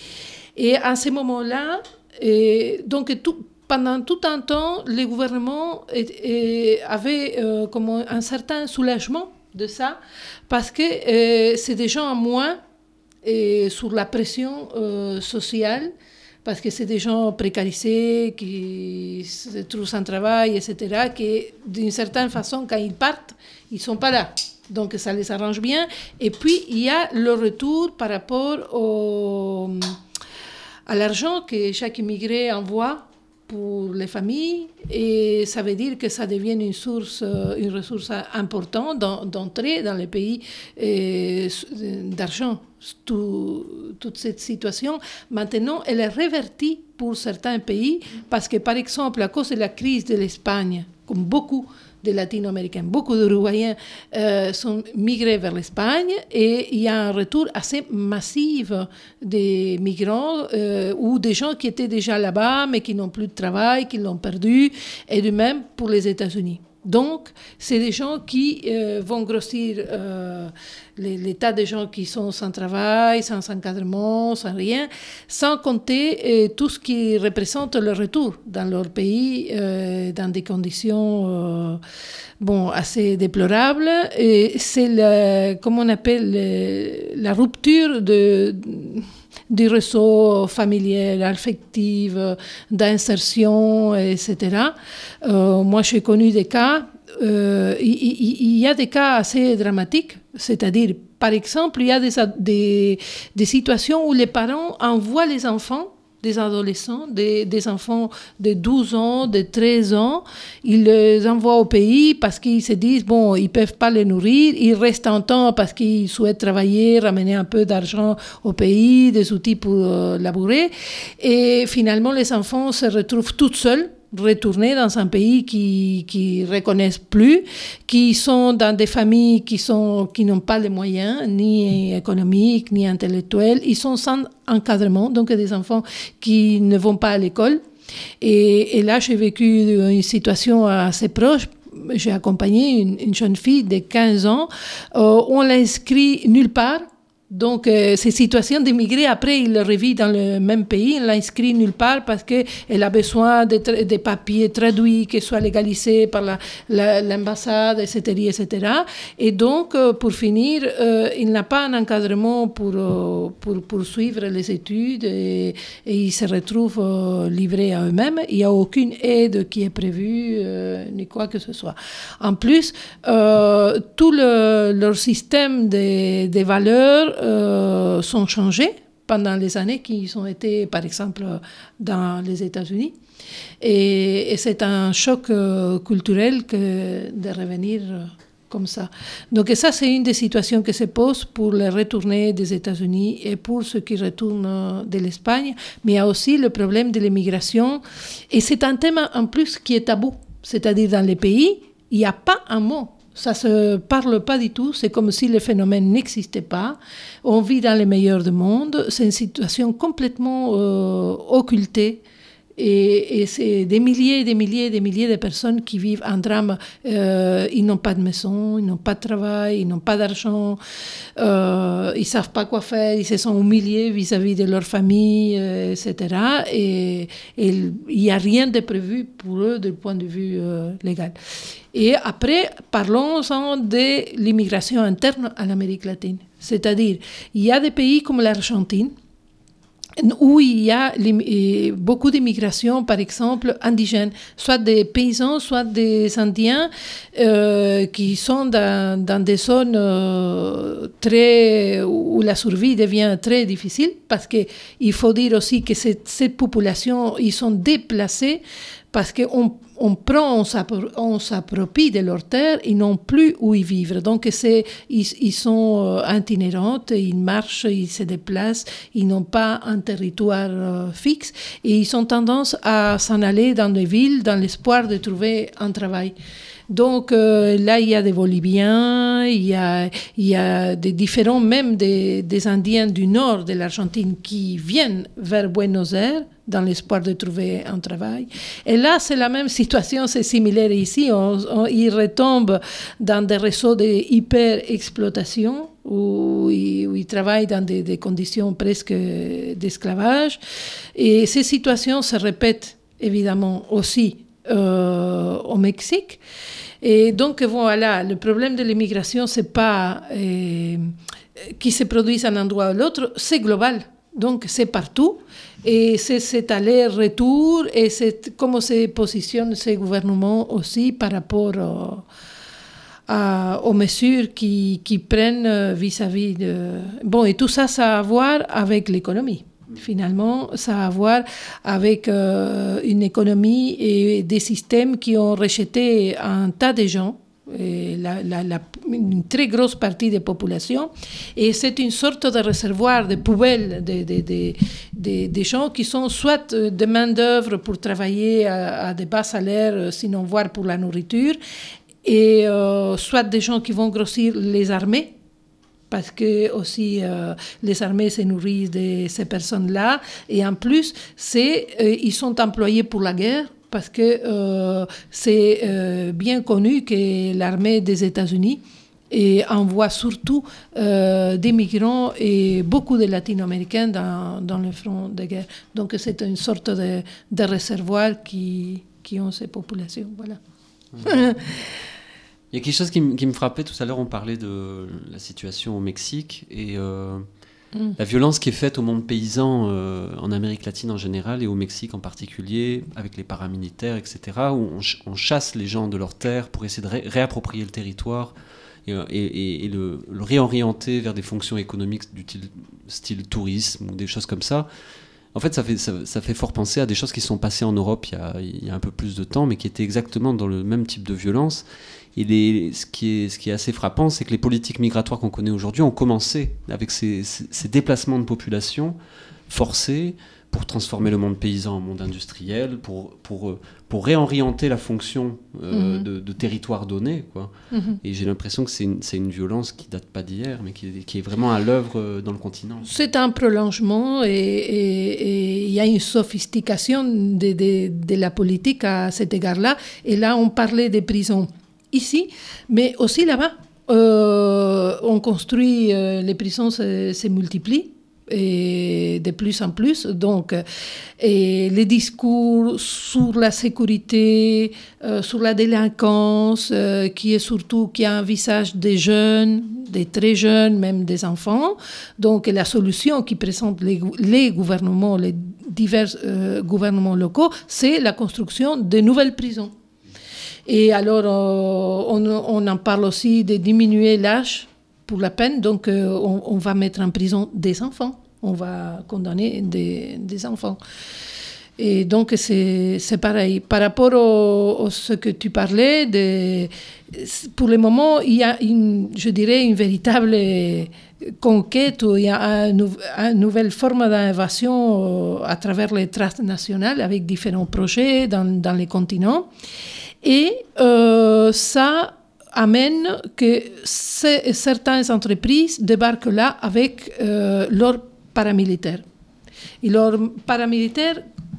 Et à ce moment-là, et donc tout, pendant tout un temps, le gouvernement est, est, avait euh, comme un certain soulagement de ça, parce que euh, c'est des gens en moins et sous la pression euh, sociale, parce que c'est des gens précarisés, qui se trouvent sans travail, et cetera, qui, d'une certaine façon, quand ils partent, ils ne sont pas là. Donc, ça les arrange bien. Et puis, il y a le retour par rapport au, à l'argent que chaque immigré envoie pour les familles, et ça veut dire que ça devient une source, une ressource importante d'entrée dans les pays et d'argent. Tout, toute cette situation, maintenant, elle est révertie pour certains pays, parce que, par exemple, à cause de la crise de l'Espagne, comme beaucoup de latino-américains, beaucoup d'Uruguayens euh, sont migrés vers l'Espagne, et il y a un retour assez massif des migrants euh, ou des gens qui étaient déjà là-bas mais qui n'ont plus de travail, qui l'ont perdu, et de même pour les États-Unis. Donc, c'est des gens qui euh, vont grossir euh, l'état des gens qui sont sans travail, sans encadrement, sans rien, sans compter euh, tout ce qui représente le retour dans leur pays, euh, dans des conditions euh, bon, assez déplorables. Et c'est, le, comment on appelle, le, la rupture de... du réseau familial, affectif, d'insertion, et cetera. Euh, moi, j'ai connu des cas, euh, il, il, il y a des cas assez dramatiques, c'est-à-dire, par exemple, il y a des, des, des situations où les parents envoient les enfants, des adolescents, des, des enfants de douze ans, de treize ans, ils les envoient au pays parce qu'ils se disent, bon, ils ne peuvent pas les nourrir, ils restent un temps parce qu'ils souhaitent travailler, ramener un peu d'argent au pays, des outils pour euh, labourer, et finalement les enfants se retrouvent tout seuls, retourner dans un pays qui qui reconnaissent plus, qui sont dans des familles qui sont qui n'ont pas les moyens ni économiques ni intellectuels, ils sont sans encadrement, donc des enfants qui ne vont pas à l'école. Et, et là j'ai vécu une situation assez proche. J'ai accompagné une, une jeune fille de quinze ans, euh, on l'a inscrit nulle part. Donc, euh, ces situations d'immigrés, après, il le revit dans le même pays, il l'a inscrit nulle part parce qu'elle a besoin de, tra- de papiers traduits, qui soient légalisés par la, la, l'ambassade, et cetera, et cetera. Et donc, euh, pour finir, euh, il n'a pas un encadrement pour, euh, pour poursuivre les études et, et ils se retrouvent euh, livrés à eux-mêmes. Il n'y a aucune aide qui est prévue, euh, ni quoi que ce soit. En plus, euh, tout le, leur système de, de valeurs Euh, sont changés pendant les années qui ont été, par exemple, dans les États-Unis. Et, et c'est un choc euh, culturel que de revenir euh, comme ça. Donc ça, c'est une des situations qui se posent pour les retournés des États-Unis et pour ceux qui retournent de l'Espagne. Mais il y a aussi le problème de l'immigration. Et c'est un thème en plus qui est tabou. C'est-à-dire dans les pays, il n'y a pas un mot. Ça ne se parle pas du tout, c'est comme si le phénomène n'existait pas. On vit dans les meilleurs du monde, c'est une situation complètement euh, occultée Et, et c'est des milliers et des milliers et des milliers de personnes qui vivent un drame. Euh, ils n'ont pas de maison, ils n'ont pas de travail, ils n'ont pas d'argent, euh, ils ne savent pas quoi faire, ils se sont humiliés vis-à-vis de leur famille, euh, et cetera. Et il n'y a rien de prévu pour eux du point de vue euh, légal. Et après, parlons-en de l'immigration interne à l'Amérique latine. C'est-à-dire, il y a des pays comme l'Argentine, où il y a les, beaucoup d'immigration, par exemple, indigène, soit des paysans, soit des Indiens euh, qui sont dans, dans des zones euh, très, où la survie devient très difficile, parce qu'il faut dire aussi que cette, cette population, ils sont déplacés parce qu'on on prend, on, s'appro- on s'approprie de leurs terres, ils n'ont plus où y vivre. Donc, c'est, ils, ils sont euh, itinérants, ils marchent, ils se déplacent, ils n'ont pas un territoire euh, fixe et ils ont tendance à s'en aller dans des villes dans l'espoir de trouver un travail. Donc euh, là, il y a des Boliviens, il y a, il y a des différents, même des, des Indiens du nord de l'Argentine qui viennent vers Buenos Aires dans l'espoir de trouver un travail. Et là, c'est la même situation, c'est similaire ici. On, on, ils retombent dans des réseaux de hyper-exploitation où ils, où ils travaillent dans des, des conditions presque d'esclavage. Et ces situations se répètent évidemment aussi euh, au Mexique. Et donc voilà, le problème de l'immigration, c'est pas euh, qui se produise à un endroit ou à l'autre, c'est global. Donc c'est partout. Et c'est cet aller-retour et c'est comment se positionnent ces gouvernements aussi par rapport au, à, aux mesures qu'ils qui prennent vis-à-vis de... Bon, et tout ça, ça a à voir avec l'économie. Finalement, ça a à voir avec euh, une économie et des systèmes qui ont rejeté un tas de gens, et la, la, la, une très grosse partie des populations, et c'est une sorte de réservoir, de poubelle des de, de, de, de gens qui sont soit de main-d'œuvre pour travailler à, à des bas salaires, sinon voire pour la nourriture, et euh, soit des gens qui vont grossir les armées, parce que aussi euh, les armées se nourrissent de ces personnes-là, et en plus, c'est, euh, ils sont employés pour la guerre, parce que euh, c'est euh, bien connu que l'armée des États-Unis et envoie surtout euh, des migrants et beaucoup de latino-américains dans, dans le front de guerre. Donc c'est une sorte de, de réservoir qui, qui ont ces populations. Voilà. Mmh. Il y a quelque chose qui, m- qui me frappait tout à l'heure, on parlait de la situation au Mexique et euh, mm. la violence qui est faite au monde paysan euh, en Amérique latine en général et au Mexique en particulier, avec les paramilitaires, et cetera, où on, ch- on chasse les gens de leurs terres pour essayer de ré- réapproprier le territoire et, et, et, et le, le réorienter vers des fonctions économiques du t- style tourisme ou des choses comme ça. En fait, ça fait, ça, ça fait fort penser à des choses qui sont passées en Europe il y a, il y a un peu plus de temps, mais qui étaient exactement dans le même type de violence. Et les, ce, qui est, ce qui est assez frappant, c'est que les politiques migratoires qu'on connaît aujourd'hui ont commencé avec ces, ces, ces déplacements de population forcés pour transformer le monde paysan en monde industriel, pour, pour, pour réorienter la fonction euh, mm-hmm. de, de territoire donné, quoi. Mm-hmm. Et j'ai l'impression que c'est une, c'est une violence qui ne date pas d'hier, mais qui, qui est vraiment à l'œuvre dans le continent. C'est un prolongement et il y a une sophistication de, de, de la politique à cet égard-là. Et là, on parlait des prisons ici, mais aussi là-bas. Euh, on construit, euh, les prisons se, se multiplient. Et de plus en plus, donc et les discours sur la sécurité, euh, sur la délinquance, euh, qui est surtout qui a un visage des jeunes, des très jeunes, même des enfants. Donc la solution qui présentent les, les gouvernements, les divers euh, gouvernements locaux, c'est la construction de nouvelles prisons. Et alors euh, on, on en parle aussi de diminuer l'âge pour la peine, donc euh, on, on va mettre en prison des enfants, on va condamner des, des enfants. Et donc c'est, c'est pareil. Par rapport au, au ce que tu parlais, de, pour le moment, il y a une, je dirais une véritable conquête, où il y a une, une nouvelle forme d'invasion à travers les transnationales avec différents projets dans, dans les continents. Et euh, ça amène que certaines entreprises débarquent là avec euh, leurs paramilitaires. Et leurs paramilitaires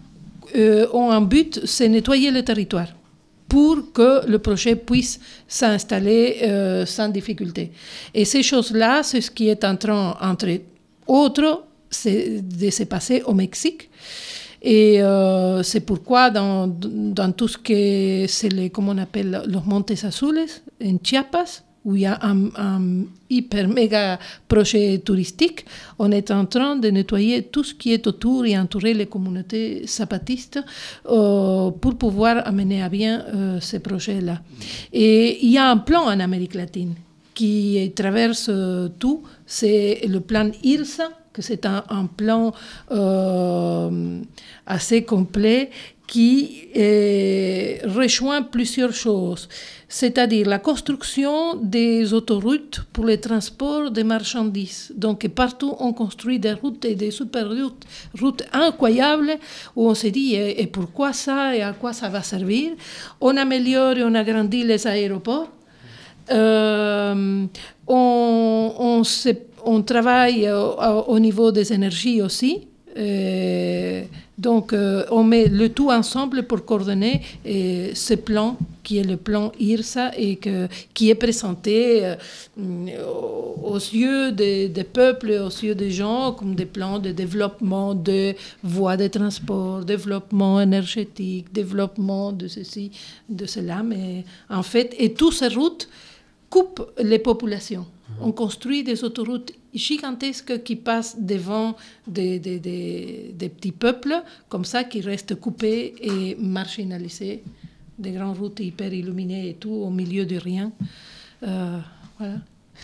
euh, ont un but, c'est nettoyer le territoire pour que le projet puisse s'installer euh, sans difficulté. Et ces choses-là, c'est ce qui est en train, entre autres, c'est de se passer au Mexique. Et euh, c'est pourquoi dans, dans tout ce que c'est les, comment on appelle, los Montes Azules, en Chiapas, où il y a un, un hyper méga projet touristique, on est en train de nettoyer tout ce qui est autour et entourer les communautés zapatistes euh, pour pouvoir amener à bien euh, ces projets-là. Et il y a un plan en Amérique latine qui traverse euh, tout, c'est le plan I R S A, que c'est un, un plan euh, assez complet qui euh, rejoint plusieurs choses, c'est-à-dire la construction des autoroutes pour le transport des marchandises. Donc partout on construit des routes et des super routes, routes incroyables où on se dit et, et pourquoi ça et à quoi ça va servir. On améliore et on agrandit les aéroports. Euh, on, on, se, on travaille au, au niveau des énergies aussi. Euh, donc euh, on met le tout ensemble pour coordonner euh, ce plan qui est le plan I R S A et que, qui est présenté euh, aux yeux des, des peuples, aux yeux des gens comme des plans de développement de voies de transport, développement énergétique, développement de ceci, de cela, mais en fait, et toutes ces routes coupent les populations. On construit des autoroutes gigantesques qui passent devant des, des, des, des petits peuples, comme ça, qui restent coupés et marginalisés. Des grandes routes hyper illuminées et tout, au milieu de rien. Euh, voilà.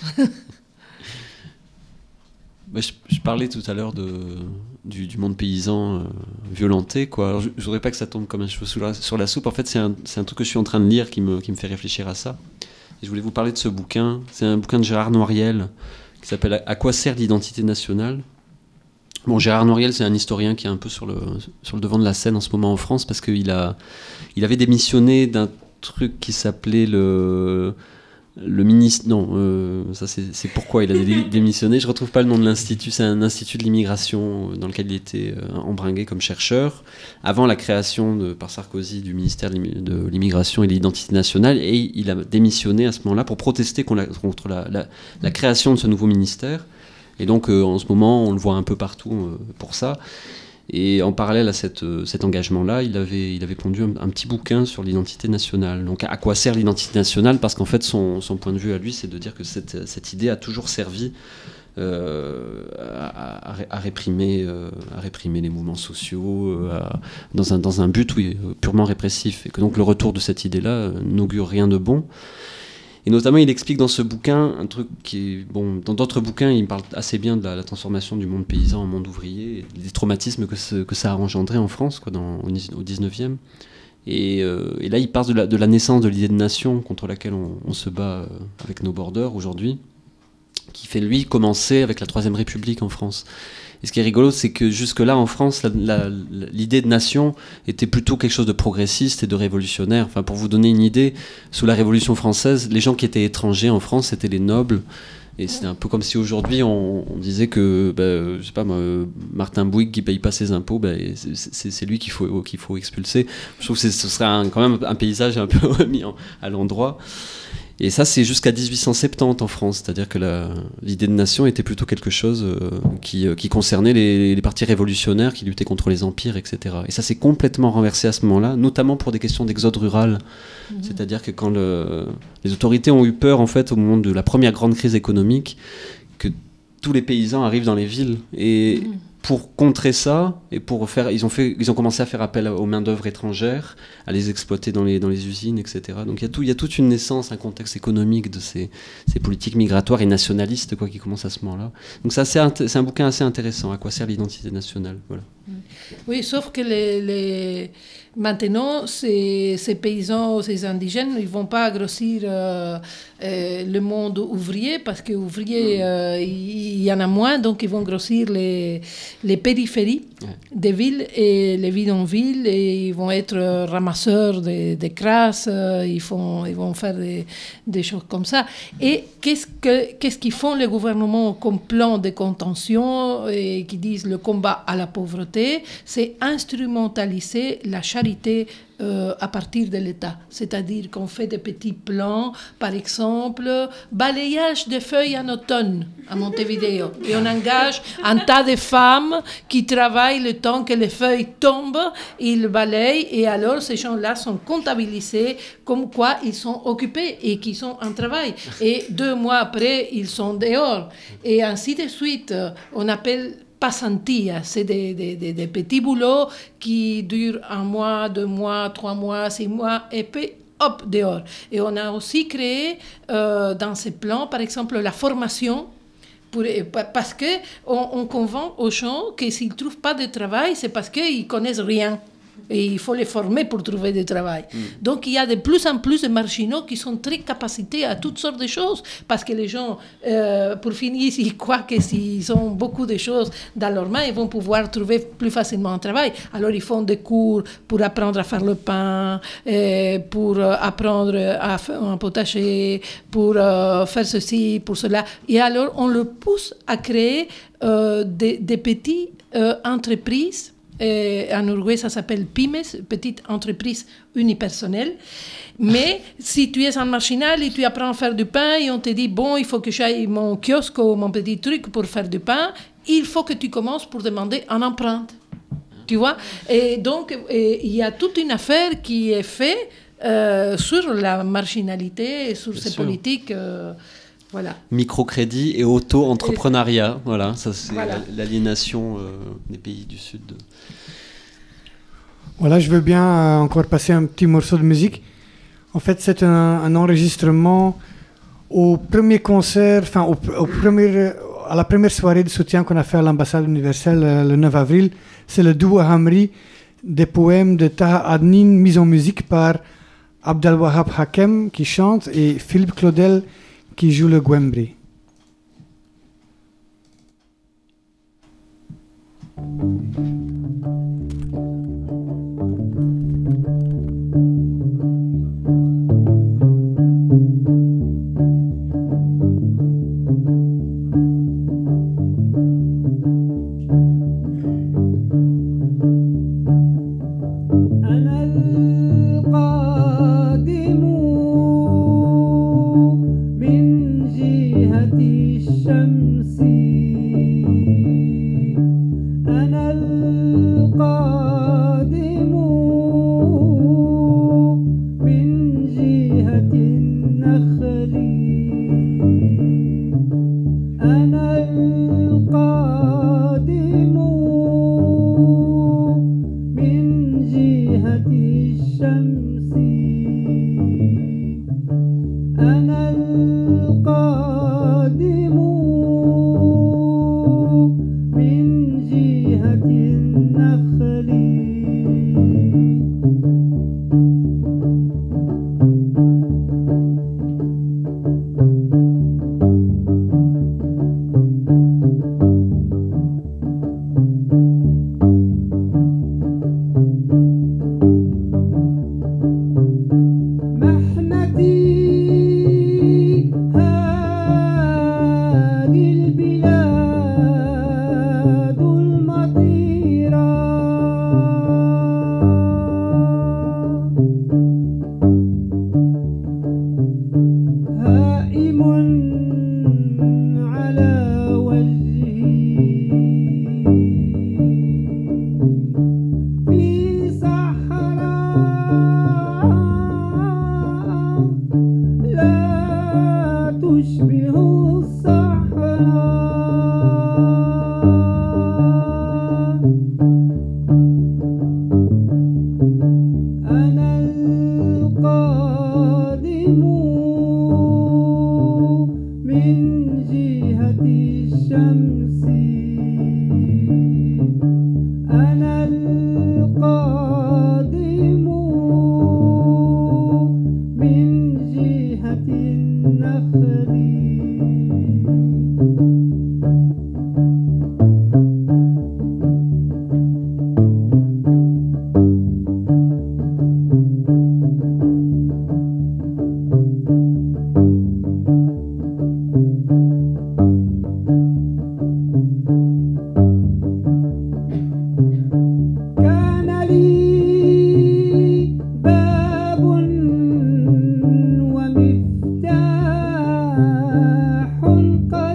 Bah, je, je parlais tout à l'heure de, du, du monde paysan euh, violenté, quoi. Alors, je ne voudrais pas que ça tombe comme un cheveu sur la, sur la soupe. En fait, c'est un, c'est un truc que je suis en train de lire qui me, qui me fait réfléchir à ça. Et je voulais vous parler de ce bouquin. C'est un bouquin de Gérard Noiriel qui s'appelle « À quoi sert l'identité nationale ?» Bon, Gérard Noiriel, c'est un historien qui est un peu sur le, sur le devant de la scène en ce moment en France parce qu'il a, il avait démissionné d'un truc qui s'appelait le... Le ministre, non, euh, ça c'est, c'est pourquoi il a dé- démissionné. Je ne retrouve pas le nom de l'institut. C'est un institut de l'immigration dans lequel il était euh, embringué comme chercheur avant la création de, par Sarkozy du ministère de l'immigration et de l'identité nationale. Et il a démissionné à ce moment-là pour protester contre la, la, la création de ce nouveau ministère. Et donc euh, en ce moment, on le voit un peu partout euh, pour ça. Et en parallèle à cette, euh, cet engagement-là, il avait, il avait pondu un, un petit bouquin sur l'identité nationale. Donc à quoi sert l'identité nationale ? Parce qu'en fait, son, son point de vue à lui, c'est de dire que cette, cette idée a toujours servi euh, à, à, à, réprimer, euh, à réprimer les mouvements sociaux, euh, à, dans, un, dans un but oui, purement répressif. Et que donc le retour de cette idée-là euh, n'augure rien de bon. Et notamment, il explique dans ce bouquin un truc qui est... Bon, dans d'autres bouquins, il parle assez bien de la, la transformation du monde paysan en monde ouvrier, et des traumatismes que, ce, que ça a engendré en France, quoi, dans, au dix-neuvième. Et, euh, et là, il parle de la, de la naissance de l'idée de nation contre laquelle on, on se bat euh, avec nos borders aujourd'hui, qui fait, lui, commencer avec la Troisième République en France. Et ce qui est rigolo, c'est que jusque-là, en France, la, la, l'idée de nation était plutôt quelque chose de progressiste et de révolutionnaire. Enfin, pour vous donner une idée, sous la Révolution française, les gens qui étaient étrangers en France, c'était les nobles. Et c'est un peu comme si aujourd'hui, on, on disait que, bah, je sais pas moi, Martin Bouygues qui paye pas ses impôts, bah, c'est, c'est, c'est lui qu'il faut, qu'il faut expulser. Je trouve que c'est, ce serait un, quand même un paysage un peu remis en, à l'endroit. Et ça, c'est jusqu'à dix-huit cent soixante-dix en France, c'est-à-dire que la, l'idée de nation était plutôt quelque chose euh, qui, euh, qui concernait les, les partis révolutionnaires qui luttaient contre les empires, et cetera. Et ça s'est complètement renversé à ce moment-là, notamment pour des questions d'exode rural. Mmh. C'est-à-dire que quand le, les autorités ont eu peur, en fait, au moment de la première grande crise économique, que tous les paysans arrivent dans les villes. Et mmh. pour contrer ça, et pour faire, ils ont, fait, ils ont commencé à faire appel aux main-d'œuvre étrangères, à les exploiter dans les, dans les usines, et cetera. Donc il y a tout, il y a toute une naissance, un contexte économique de ces, ces politiques migratoires et nationalistes quoi, qui commencent à ce moment-là. Donc c'est, assez, c'est un bouquin assez intéressant, à quoi sert l'identité nationale. Voilà. Oui, sauf que les, les... maintenant, ces, ces paysans, ces indigènes, ils ne vont pas grossir euh, euh, le monde ouvrier, parce qu'ouvriers, euh, il y en a moins, donc ils vont grossir les, les périphéries ouais. des villes et les bidonvilles, et ils vont être ramasseurs de, de crasses, ils, font, ils vont faire des, des choses comme ça. Et qu'est-ce, que, qu'est-ce qu'ils font les gouvernements comme plan de contention, et qui disent le combat à la pauvreté? fait, c'est instrumentaliser la charité euh, à partir de l'État. C'est-à-dire qu'on fait des petits plans, par exemple, balayage des feuilles en automne à Montevideo. Et on engage un tas de femmes qui travaillent le temps que les feuilles tombent, ils balayent, et alors ces gens-là sont comptabilisés comme quoi ils sont occupés et qu'ils sont en travail. Et deux mois après, ils sont dehors. Et ainsi de suite, on appelle pasantilla, c'est des, des, des, des petits boulots qui durent un mois, deux mois, trois mois, six mois, et puis hop, dehors. Et on a aussi créé euh, dans ces plans, par exemple, la formation, pour, parce qu'on on convainc aux gens que s'ils ne trouvent pas de travail, c'est parce qu'ils ne connaissent rien. Et il faut les former pour trouver du travail. Mm. Donc, il y a de plus en plus de marginaux qui sont très capacités à toutes sortes de choses, parce que les gens, euh, pour finir, ils croient que s'ils ont beaucoup de choses dans leurs mains, ils vont pouvoir trouver plus facilement un travail. Alors, ils font des cours pour apprendre à faire le pain, euh, pour apprendre à faire un potager, pour euh, faire ceci, pour cela. Et alors, on le pousse à créer euh, des, des petites euh, entreprises. Et en Uruguay, ça s'appelle pymes, petite entreprise unipersonnelle. Mais si tu es en marginal et tu apprends à faire du pain et on te dit, bon, il faut que j'aille mon kiosque ou mon petit truc pour faire du pain, il faut que tu commences pour demander un empreinte. Tu vois? Et donc, et, il y a toute une affaire qui est faite euh, sur la marginalité, sur Bien ces sûr. politiques. Euh, Voilà. Microcrédit et auto-entrepreneuriat, voilà, ça c'est voilà. l'aliénation euh, des pays du Sud. Voilà, je veux bien euh, encore passer un petit morceau de musique. En fait, c'est un, un enregistrement au premier concert, enfin au, au premier, à la première soirée de soutien qu'on a fait à l'ambassade universelle euh, le neuf avril. C'est le duo Hamri, des poèmes de Taha Adnin mis en musique par Abdelwahab Hakem qui chante et Philippe Claudel qui joue le guembri.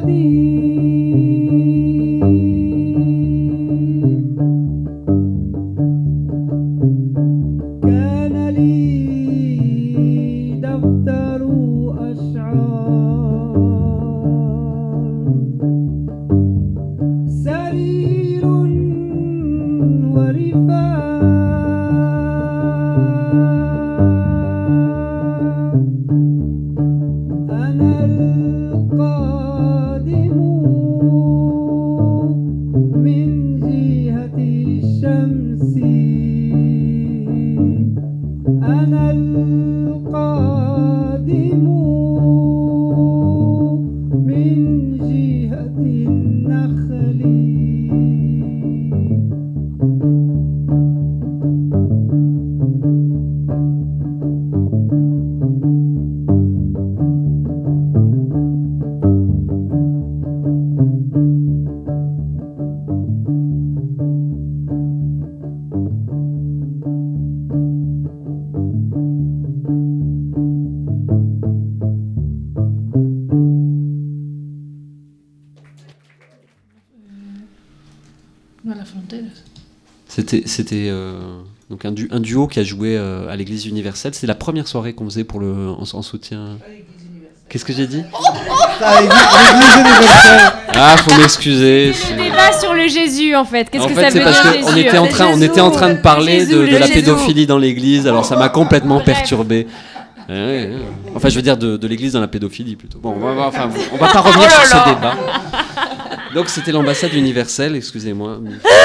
C'était, c'était euh, donc un, du, un duo qui a joué euh, à l'Église universelle. C'est la première soirée qu'on faisait pour le, en, en soutien. Qu'est-ce que j'ai dit? Ah, l'Église universelle. Ah, faut m'excuser. C'est le débat sur le Jésus en fait. Qu'est-ce en que fait, ça c'est veut parce dire qu'on Jésus était en train, on était en train de parler Jésus, de, le de la Jésus. pédophilie dans l'Église. Alors ça m'a complètement perturbé. Ouais, ouais, ouais. Enfin, je veux dire de, de l'Église dans la pédophilie plutôt. Bon, on va, enfin, on va pas revenir Oh là sur là. ce débat. Donc c'était l'ambassade universelle. Excusez-moi.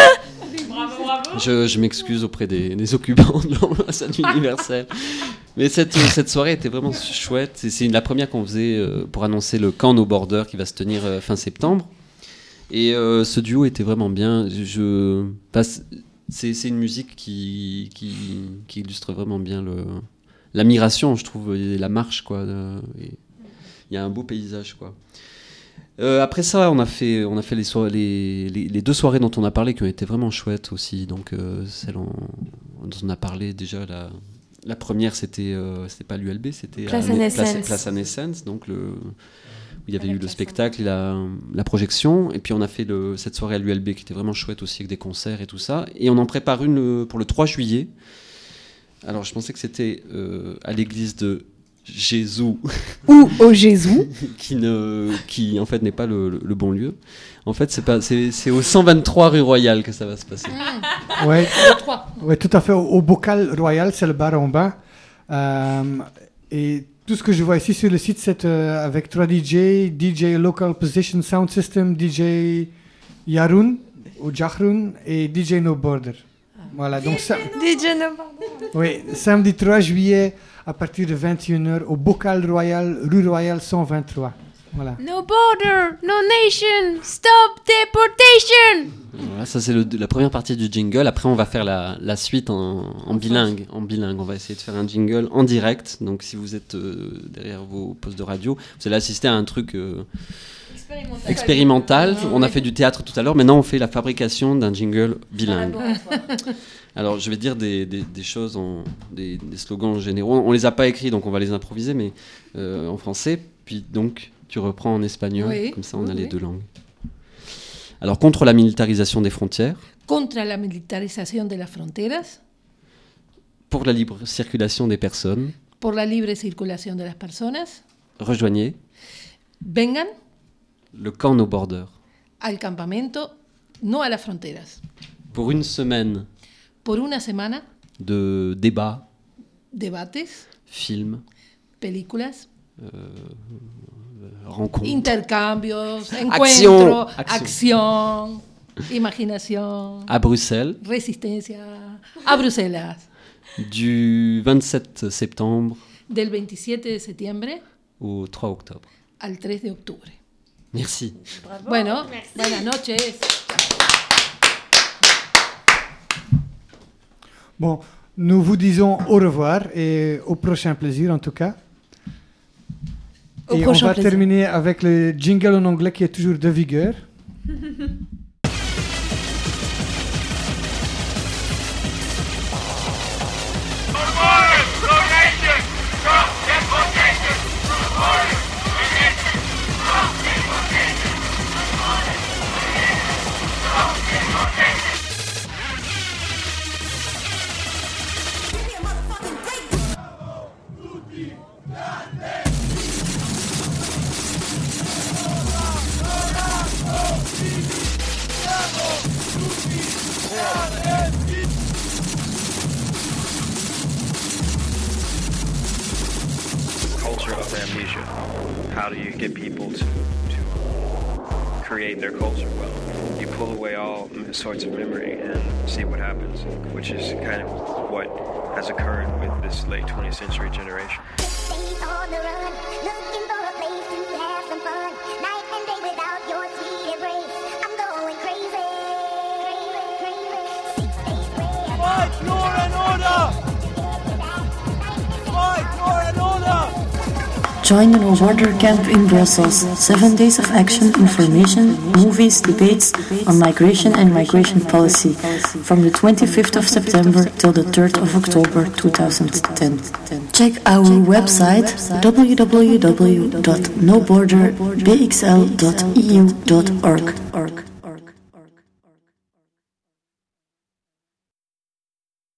Je, je m'excuse auprès des, des occupants de l'ambassade universelle. Mais cette, cette soirée était vraiment chouette. C'est, c'est la première qu'on faisait euh, pour annoncer le camp No Border qui va se tenir euh, fin septembre. Et euh, ce duo était vraiment bien. Je, passe, c'est, c'est une musique qui, qui, qui illustre vraiment bien le, la migration, je trouve, et la marche, quoi. Il y a un beau paysage, quoi. Euh, après ça, on a fait, on a fait les, soirées, les, les, les deux soirées dont on a parlé qui ont été vraiment chouettes aussi. Donc, euh, celle en, dont on a parlé déjà, la, la première, c'était, euh, c'était pas l'U L B, c'était Place à, Anne Place, Essence. Place Anne Essence, donc le, où il y avait eu le spectacle et la, la projection. Et puis on a fait le, cette soirée à l'U L B qui était vraiment chouette aussi, avec des concerts et tout ça. Et on en prépare une pour le trois juillet. Alors, je pensais que c'était euh, à l'église de Jésus ou au Jésus qui ne qui en fait n'est pas le, le, le bon lieu. En fait, c'est pas c'est, c'est au cent vingt-trois rue Royale que ça va se passer. Ouais, ouais, tout à fait. Au, au Bocal Royal, c'est le bar en bas. Euh, et tout ce que je vois ici sur le site, c'est euh, avec trois D J, D J Local Position Sound System, D J Yarun ou Jahrun et D J No Border. Voilà, donc ça. D J No Border. Oui, samedi trois juillet à partir de vingt et une heures au Bocal Royal, rue Royale cent vingt-trois. Voilà. No border, no nation, stop deportation. Voilà, ça c'est le, la première partie du jingle. Après, on va faire la, la suite en, en bilingue. En bilingue, on va essayer de faire un jingle en direct. Donc, si vous êtes euh, derrière vos postes de radio, vous allez assister à un truc euh, expérimental. expérimental. On a fait du théâtre tout à l'heure. Maintenant, on fait la fabrication d'un jingle bilingue. Alors, je vais dire des, des, des choses, en, des, des slogans généraux. On les a pas écrits, donc on va les improviser, mais euh, en français. Puis donc, tu reprends en espagnol. Oui. Comme ça, on Oui, a les oui. deux langues. Alors, contre la militarisation des frontières, Contra la militarización de las fronteras, pour la libre circulation des personnes, por la libre circulación de las personas, rejoignez vengan le camp No Border. al campamento, no a las fronteras. Pour une semaine Por una semana, de débats, debates, films, películas, euh, rencontres, intercambios, Acción. encuentros, Acción. acción, imaginación, à Bruxelles, resistencia, a Bruselas, du vingt-sept septembre del veintisiete de septiembre au trois octobre. al tres de octubre. Merci. Bueno, buenas noches. Bon, nous vous disons au revoir et au prochain plaisir en tout cas. Au et on prochain va plaisir. terminer avec le jingle en anglais qui est toujours de vigueur. anesthesia. How do you get people to, to create their culture well? You pull away all sorts of memory and see what happens, which is kind of what has occurred with this late twentieth century generation. Days on the run, looking for a place to have some fun. Night and day without your sweet embrace, I'm going crazy. Six days away. Fight, law and order! Fight, law and order! Join the No Border Camp in Brussels. Seven days of action, information, movies, debates on migration and migration policy from the twenty-fifth of September till the third of October two thousand ten. Check our website w w w dot no border b x l dot e u dot org.